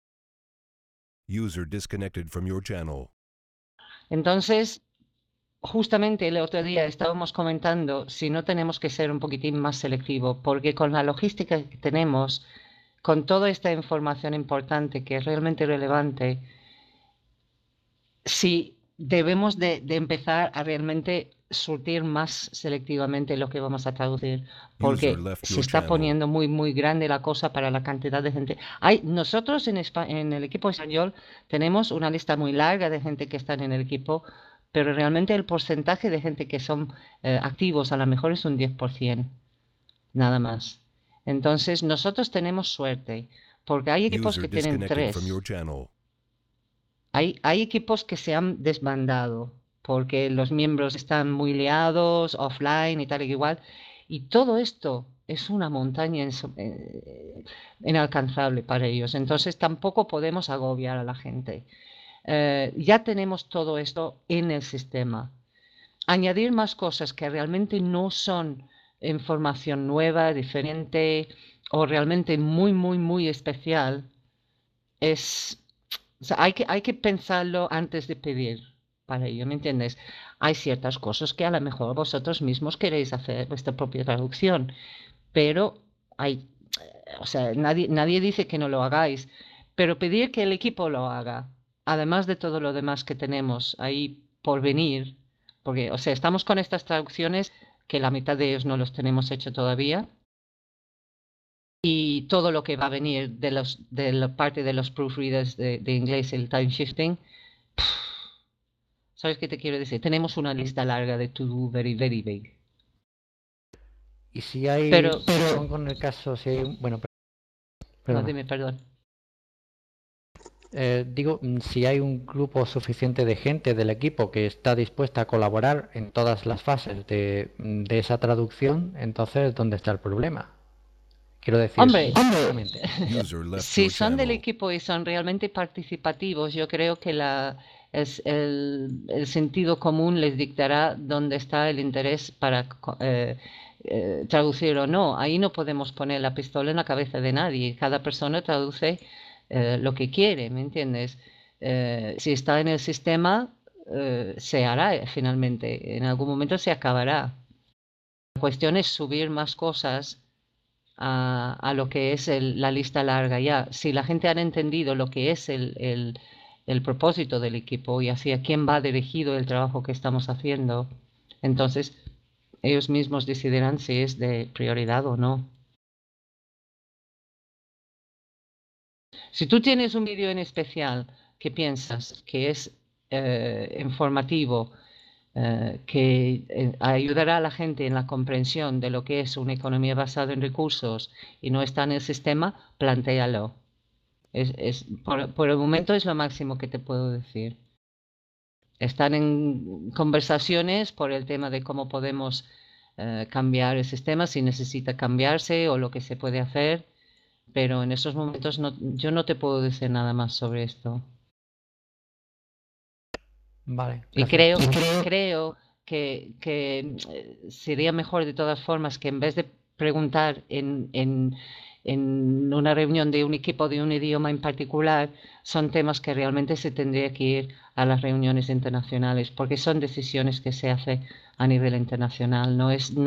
User disconnected from your channel. Entonces, justamente el otro día estábamos comentando si no tenemos que ser un poquitín más selectivos, porque con la logística que tenemos, con toda esta información importante que es realmente relevante, si debemos de empezar a realmente surtir más selectivamente lo que vamos a traducir, User porque left se your está channel. poniendo muy, muy grande la cosa para la cantidad de gente. Nosotros en el equipo español tenemos una lista muy larga de gente que están en el equipo, pero realmente el porcentaje de gente que son activos a lo mejor es un 10%, nada más. Entonces, nosotros tenemos suerte, porque hay equipos User que tienen disconnected from 3. your channel. Hay equipos que se han desbandado porque los miembros están muy liados, offline y tal y igual. Y todo esto es una montaña inalcanzable para ellos. Entonces tampoco podemos agobiar a la gente. Ya tenemos todo esto en el sistema. Añadir más cosas que realmente no son información nueva, diferente o realmente muy, muy, muy especial es, o sea, hay que pensarlo antes de pedir para ello, ¿me entiendes? Hay ciertas cosas que a lo mejor vosotros mismos queréis hacer vuestra propia traducción, pero o sea, nadie dice que no lo hagáis, pero pedir que el equipo lo haga, además de todo lo demás que tenemos ahí por venir, porque, o sea, estamos con estas traducciones que la mitad de ellos no los tenemos hecho todavía y todo lo que va a venir de la parte de los proofreaders de inglés, el time shifting. ¿Sabes qué te quiero decir? Tenemos una lista larga de to do very, very big. Y si hay, Pero, pongo en el caso, si hay, bueno, no, perdona. dime, perdón. Digo, si hay un grupo suficiente de gente del equipo que está dispuesta a colaborar en todas las fases de esa traducción, entonces, ¿dónde está el problema? Quiero decir, Hombre, exactamente. User left si your son del channel. equipo y son realmente participativos, yo creo que el sentido común les dictará dónde está el interés para traducir o no. Ahí no podemos poner la pistola en la cabeza de nadie. Cada persona traduce lo que quiere, ¿me entiendes? Si está en el sistema, se hará finalmente. En algún momento se acabará. La cuestión es subir más cosas a lo que es la lista larga ya. Si la gente ha entendido lo que es el propósito del equipo y hacia quién va dirigido el trabajo que estamos haciendo, entonces ellos mismos decidirán si es de prioridad o no. Si tú tienes un vídeo en especial que piensas que es informativo, que ayudará a la gente en la comprensión de lo que es una economía basada en recursos y no está en el sistema, plantéalo. Por el momento es lo máximo que te puedo decir. Están en conversaciones por el tema de cómo podemos cambiar el sistema, si necesita cambiarse o lo que se puede hacer, pero en estos momentos yo no te puedo decir nada más sobre esto. Vale, Y gracias. creo que sería mejor de todas formas que en vez de preguntar en una reunión de un equipo de un idioma en particular, son temas que realmente se tendría que ir a las reuniones internacionales, porque son decisiones que se hacen a nivel internacional.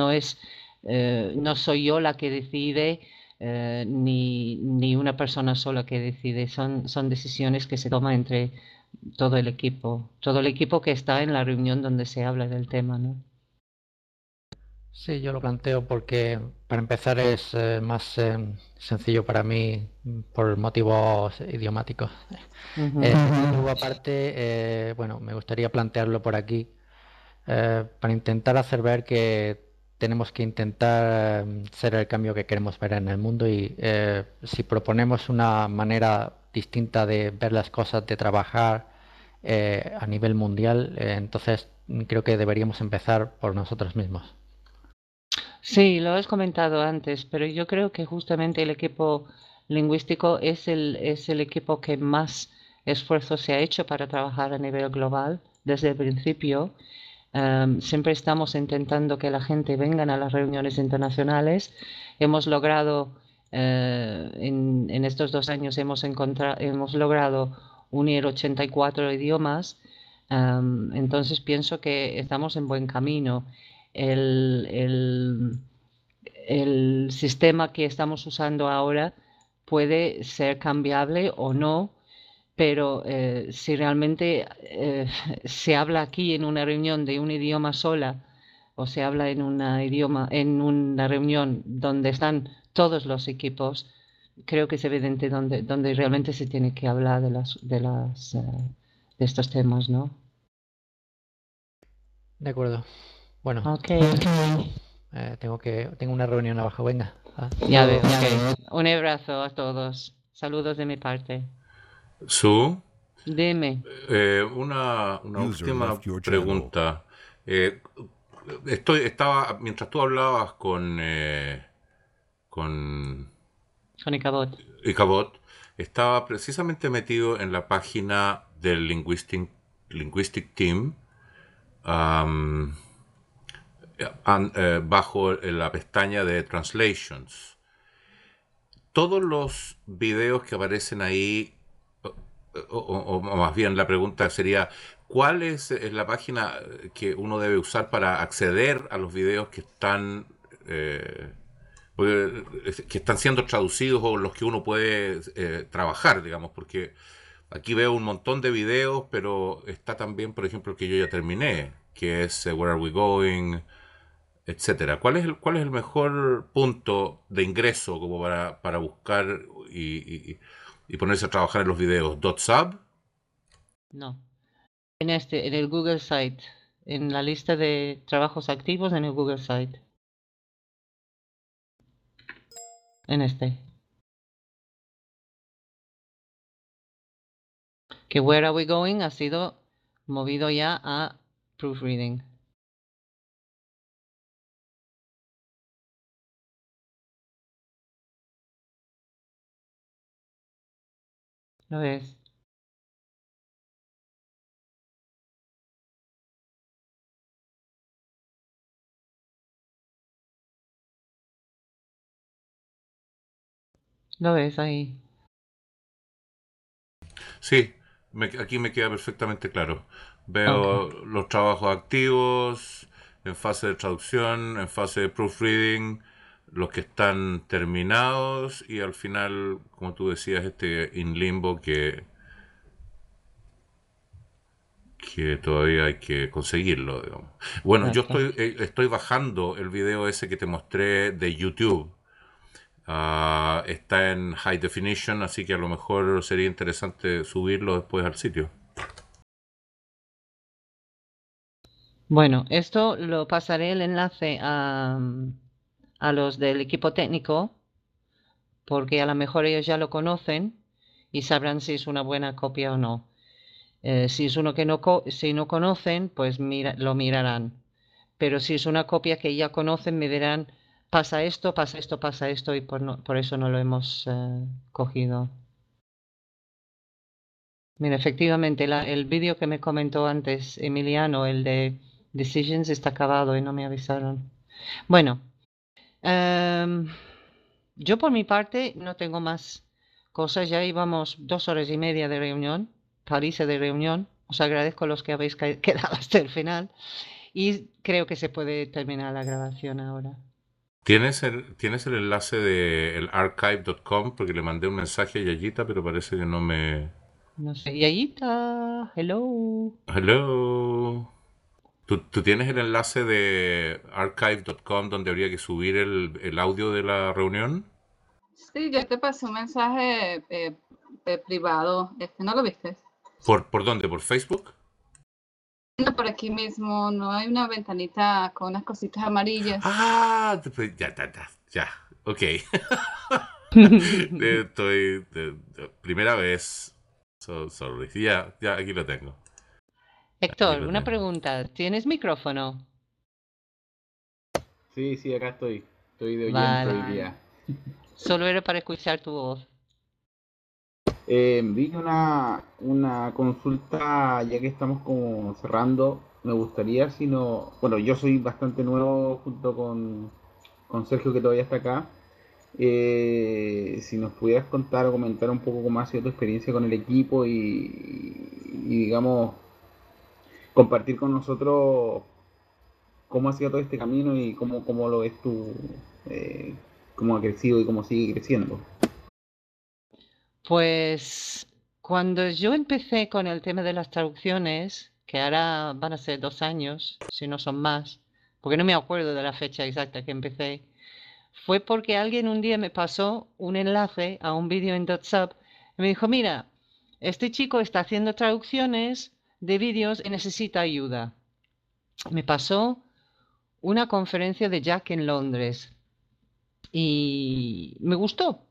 No soy yo la que decide, ni una persona sola que decide. Son decisiones que se toman entre todo el equipo que está en la reunión donde se habla del tema, ¿no? Sí, yo lo planteo porque para empezar es más sencillo para mí por motivos idiomáticos. Ujú. Luego aparte, bueno, me gustaría plantearlo por aquí para intentar hacer ver que tenemos que intentar ser el cambio que queremos ver en el mundo y si proponemos una manera distinta de ver las cosas, de trabajar a nivel mundial, entonces creo que deberíamos empezar por nosotros mismos. Sí, lo has comentado antes, pero yo creo que justamente el equipo lingüístico es el equipo que más esfuerzo se ha hecho para trabajar a nivel global desde el principio. Siempre estamos intentando que la gente venga a las reuniones internacionales. Hemos logrado, en estos 2 años, hemos logrado unir 84 idiomas. Entonces pienso que estamos en buen camino. El, el- el sistema que estamos usando ahora puede ser cambiable o no, pero si realmente se habla aquí en una reunión de un idioma sola o se habla en un idioma, en una reunión donde están todos los equipos, creo que es evidente donde realmente se tiene que hablar de estos temas, ¿no? De acuerdo. Bueno, Ok, tengo una reunión abajo, venga. ya veo, ok. Un abrazo a todos. Saludos de mi parte. Su, Dime. una User última left your channel. pregunta. Mientras tú hablabas con Con Icabod. Icabod, estaba precisamente metido en la página del Linguistic Team, bajo la pestaña de Translations. Todos los videos que aparecen ahí, o más bien la pregunta sería, ¿cuál es la página que uno debe usar para acceder a los videos que están siendo traducidos o los que uno puede trabajar, digamos? Porque aquí veo un montón de videos, pero está también, por ejemplo, el que yo ya terminé, que es Where Are We Going, etcétera. ¿Cuál es el mejor punto de ingreso como para buscar y ponerse a trabajar en los videos? ¿.sub? No. En el Google Site. En la lista de trabajos activos en el Google Site. En este. Que Where Are We Going ha sido movido ya a Proofreading. ¿Lo ves? ¿Lo ves ahí? Sí, aquí me queda perfectamente claro. Veo Ok. los trabajos activos, en fase de traducción, en fase de proofreading, los que están terminados y al final, como tú decías, este in limbo que todavía hay que conseguirlo, digamos. Bueno, yo Ok. estoy bajando el video ese que te mostré de YouTube. Está en High Definition, así que a lo mejor sería interesante subirlo después al sitio. Bueno, esto lo pasaré el enlace a los del equipo técnico, porque a lo mejor ellos ya lo conocen y sabrán si es una buena copia o no. Si es uno que si no conocen, pues lo mirarán. Pero si es una copia que ya conocen, me dirán, pasa esto, pasa esto, pasa esto, y por eso no lo hemos cogido. Mira, efectivamente, el vídeo que me comentó antes Emiliano, el de Decisions, está acabado y no me avisaron. Bueno, yo por mi parte no tengo más cosas. Ya íbamos 2 horas y media de reunión, París de reunión. Os agradezco los que habéis quedado hasta el final y creo que se puede terminar la grabación ahora. ¿Tienes el enlace de el archive.com? Porque le mandé un mensaje a Yayita, pero parece que no me... No sé. Yayita, hello. Hello. ¿Tú tienes el enlace de archive.com donde habría que subir el audio de la reunión? Sí, yo te pasé un mensaje privado. ¿No lo viste? ¿Por dónde? ¿Por Facebook? No, por aquí mismo, no hay una ventanita con unas cositas amarillas. Ah, ya. Ok. Estoy... primera vez. Sorry. Ya, aquí lo tengo. Héctor, una pregunta. ¿Tienes micrófono? Sí, acá estoy. Estoy de oyente Vale. hoy día. Solo era para escuchar tu voz. Vi una consulta, ya que estamos como cerrando, me gustaría si no... Bueno, yo soy bastante nuevo junto con Sergio, que todavía está acá. Si nos pudieras contar o comentar un poco más de tu experiencia con el equipo y digamos, compartir con nosotros cómo ha sido todo este camino y cómo lo ves tú, cómo ha crecido y cómo sigue creciendo. Pues cuando yo empecé con el tema de las traducciones, que ahora van a ser 2 años, si no son más, porque no me acuerdo de la fecha exacta que empecé, fue porque alguien un día me pasó un enlace a un vídeo en WhatsApp y me dijo, mira, este chico está haciendo traducciones de vídeos y necesita ayuda. Me pasó una conferencia de Jack en Londres y me gustó.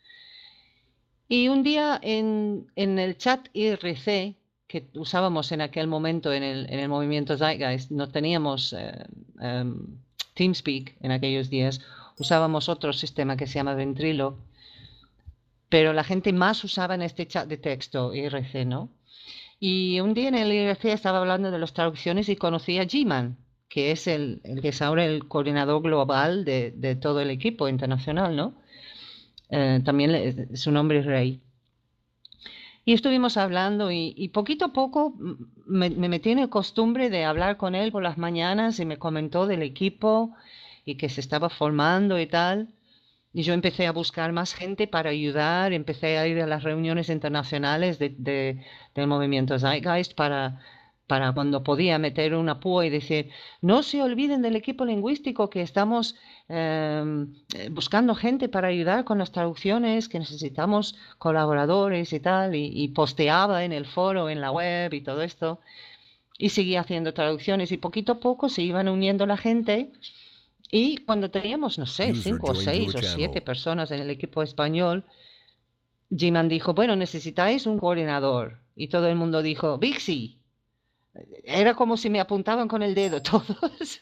Y un día en el chat IRC que usábamos en aquel momento en el movimiento Zeitgeist, no teníamos TeamSpeak en aquellos días, usábamos otro sistema que se llama Ventrilo, pero la gente más usaba en este chat de texto IRC, ¿no? Y un día en el IRC estaba hablando de las traducciones y conocí a G-Man, que es el que es ahora el coordinador global de todo el equipo internacional, ¿no? También su nombre es Rey. Y estuvimos hablando y poquito a poco me metí en el costumbre de hablar con él por las mañanas y me comentó del equipo y que se estaba formando y tal. Y yo empecé a buscar más gente para ayudar, empecé a ir a las reuniones internacionales del movimiento Zeitgeist para cuando podía meter una púa y decir, no se olviden del equipo lingüístico que estamos buscando gente para ayudar con las traducciones, que necesitamos colaboradores y tal, y posteaba en el foro, en la web y todo esto, y seguía haciendo traducciones y poquito a poco se iban uniendo la gente. Y cuando teníamos, no sé, 5 o 6 o 7 personas en el equipo español, G-Man dijo, bueno, necesitáis un coordinador. Y todo el mundo dijo, Vixi. Era como si me apuntaban con el dedo todos.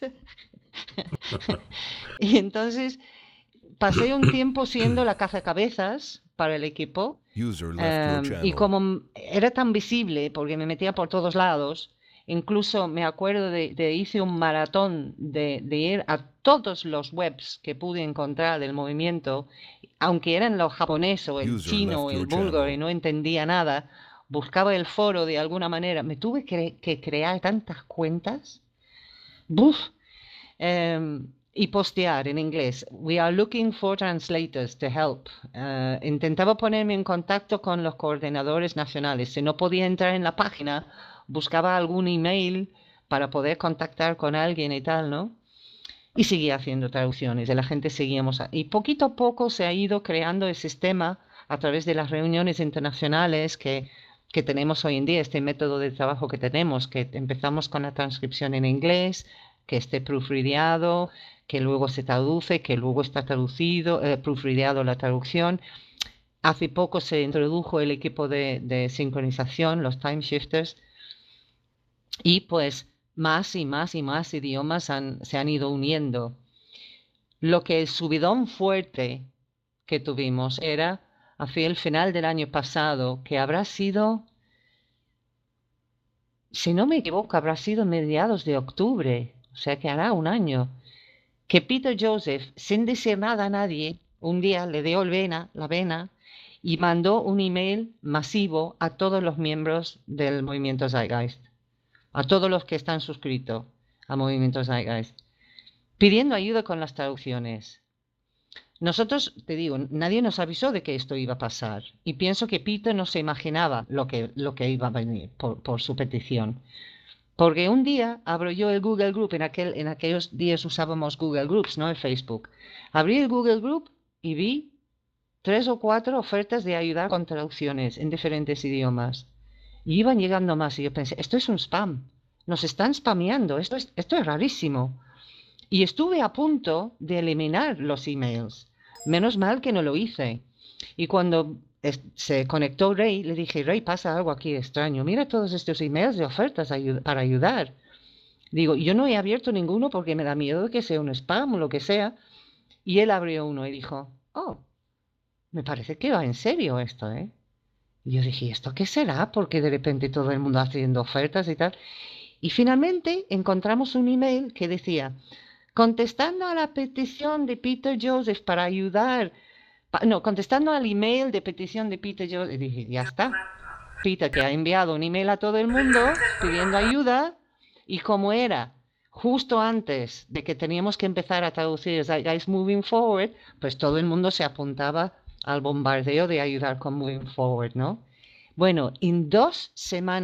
Y entonces pasé un tiempo siendo la cazacabezas para el equipo. Y como era tan visible, porque me metía por todos lados, incluso me acuerdo hice un maratón de ir a todos los webs que pude encontrar del movimiento, aunque eran los japonés o el chino o el búlgaro y no entendía nada, buscaba el foro de alguna manera. Me tuve que crear tantas cuentas. ¡Buf! Y postear en inglés. We are looking for translators to help. Intentaba ponerme en contacto con los coordinadores nacionales. Si no podía entrar en la página, buscaba algún email para poder contactar con alguien y tal, ¿no? Y seguía haciendo traducciones. Y la gente seguíamos. Y poquito a poco se ha ido creando el sistema a través de las reuniones internacionales que tenemos hoy en día, este método de trabajo que tenemos, que empezamos con la transcripción en inglés, que esté proofreadeado, que luego se traduce, que luego está traducido, proofreadeado la traducción. Hace poco se introdujo el equipo de sincronización, los time shifters, y pues más y más y más idiomas se han ido uniendo. Lo que el subidón fuerte que tuvimos era hacia el final del año pasado, que habrá sido, si no me equivoco, habrá sido mediados de octubre, o sea que hará un año, que Peter Joseph, sin decir nada a nadie, un día le dio la vena y mandó un email masivo a todos los miembros del movimiento Zeitgeist, a todos los que están suscritos al movimiento Zeitgeist, pidiendo ayuda con las traducciones. Nosotros, te digo, nadie nos avisó de que esto iba a pasar y pienso que Peter no se imaginaba lo que iba a venir por su petición. Porque un día abro yo el Google Group, en aquellos días usábamos Google Groups, no el Facebook. Abrí el Google Group y vi 3 o 4 ofertas de ayudar con traducciones en diferentes idiomas. Y iban llegando más y yo pensé, esto es un spam, nos están spameando, esto es rarísimo. Y estuve a punto de eliminar los emails. Menos mal que no lo hice. Y cuando se conectó Ray, le dije, Ray, pasa algo aquí extraño. Mira todos estos emails de ofertas para ayudar. Digo, yo no he abierto ninguno porque me da miedo de que sea un spam o lo que sea. Y él abrió uno y dijo, oh, me parece que va en serio esto, ¿eh? Y yo dije, ¿esto qué será? Porque de repente todo el mundo haciendo ofertas y tal. Y finalmente encontramos un email que decía, contestando a la petición de Peter Joseph para ayudar, contestando al email de petición de Peter Joseph, y dije, ya está. Peter que ha enviado un email a todo el mundo pidiendo ayuda, y como era justo antes de que teníamos que empezar a traducir Zeitgeist Moving Forward, pues todo el mundo se apuntaba al bombardeo de ayudar con Moving Forward, ¿no? Bueno, en 2 semanas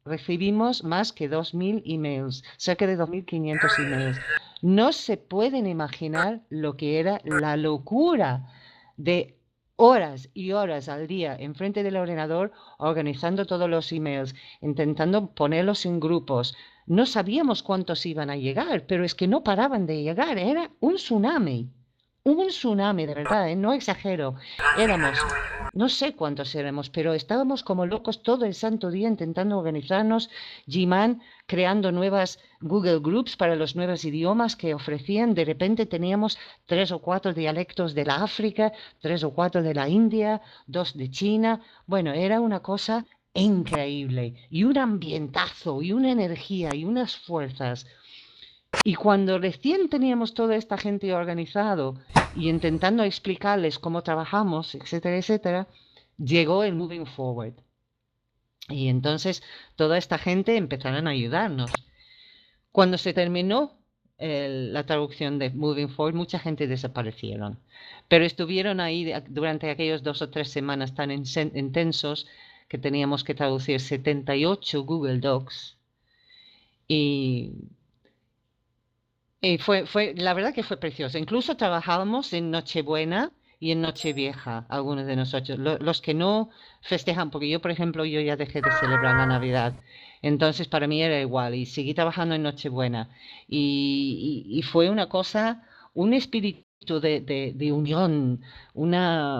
recibimos más que 2.000 emails, cerca de 2.500 emails. No se pueden imaginar lo que era la locura de horas y horas al día enfrente del ordenador organizando todos los emails, intentando ponerlos en grupos. No sabíamos cuántos iban a llegar, pero es que no paraban de llegar. Era un tsunami de verdad, no exagero. Éramos, no sé cuántos éramos, pero estábamos como locos todo el santo día intentando organizarnos. G-Man creando nuevas Google Groups para los nuevos idiomas que ofrecían. De repente teníamos 3 o 4 dialectos de la África, 3 o 4 de la India, 2 de China. Bueno, era una cosa increíble y un ambientazo y una energía y unas fuerzas. Y cuando recién teníamos toda esta gente organizado y intentando explicarles cómo trabajamos, etcétera, etcétera, llegó el Moving Forward. Y entonces toda esta gente empezaron a ayudarnos. Cuando se terminó la traducción de Moving Forward, mucha gente desaparecieron. Pero estuvieron ahí durante aquellos 2 o 3 semanas tan intensos que teníamos que traducir 78 Google Docs. Y la verdad que fue precioso. Incluso trabajábamos en Nochebuena y en Nochevieja, algunos de nosotros. Los que no festejan, porque yo, por ejemplo, yo ya dejé de celebrar la Navidad. Entonces, para mí era igual. Y seguí trabajando en Nochebuena. Y fue una cosa, un espíritu de unión, una...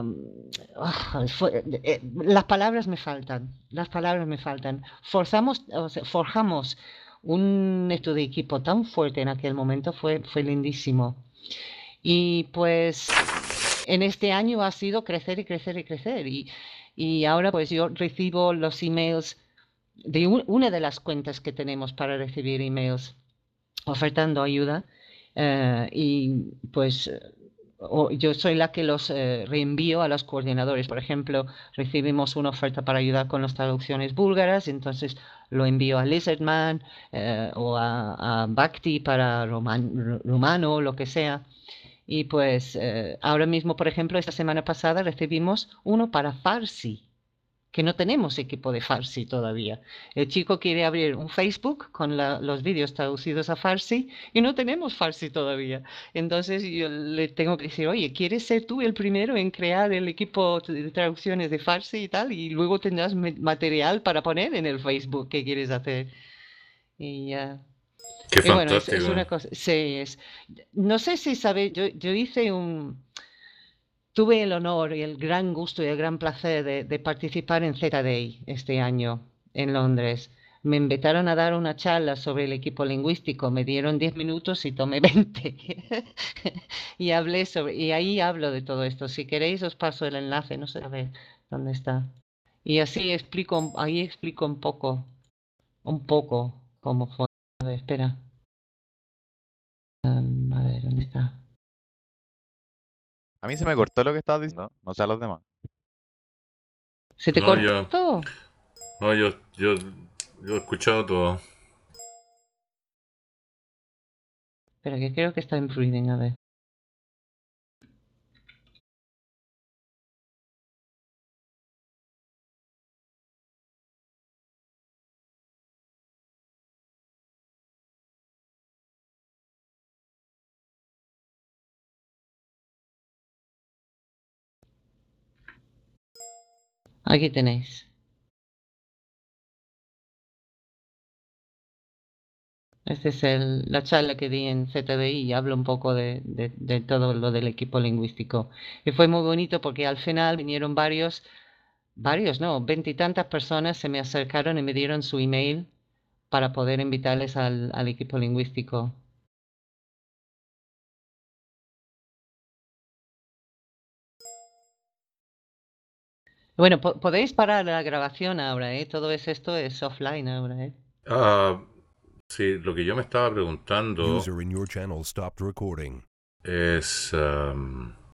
las palabras me faltan. Las palabras me faltan. Forjamos un esto de equipo tan fuerte en aquel momento, fue lindísimo. Y pues en este año ha sido crecer y crecer y crecer. Y ahora pues yo recibo los emails de una de las cuentas que tenemos para recibir emails ofertando ayuda. Y pues yo soy la que los reenvío a los coordinadores. Por ejemplo, recibimos una oferta para ayudar con las traducciones búlgaras, entonces lo envío a Lizardman o a Bhakti para rumano, lo que sea. Y pues ahora mismo, por ejemplo, esta semana pasada recibimos uno para Farsi, que no tenemos equipo de Farsi todavía. El chico quiere abrir un Facebook con los vídeos traducidos a Farsi y no tenemos Farsi todavía. Entonces yo le tengo que decir, oye, ¿quieres ser tú el primero en crear el equipo de traducciones de Farsi y tal? Y luego tendrás material para poner en el Facebook que quieres hacer. Y Qué bueno, fantástico. es una cosa, sí, no sé si sabéis, yo hice tuve el honor y el gran gusto y el gran placer de participar en Z-Day este año en Londres. Me invitaron a dar una charla sobre el equipo lingüístico, me dieron 10 minutos y tomé 20. Y y ahí hablo de todo esto. Si queréis os paso el enlace, no sé a ver dónde está. Y así ahí explico un poco cómo fue. A ver, espera. A ver, ¿dónde está? A mí se me cortó lo que estabas diciendo, no sé a los demás. ¿Se te No, cortó? No, yo he escuchado todo. Espera, que creo que está en reading, a ver. Aquí tenéis. Esta es la charla que di en ZDI y hablo un poco de todo lo del equipo lingüístico. Y fue muy bonito porque al final vinieron varios no, 20 y tantas personas se me acercaron y me dieron su email para poder invitarles al equipo lingüístico. Bueno, podéis parar la grabación ahora, ¿eh? Todo esto es offline ahora, ¿eh? Sí, lo que yo me estaba preguntando User in your channel stopped recording. es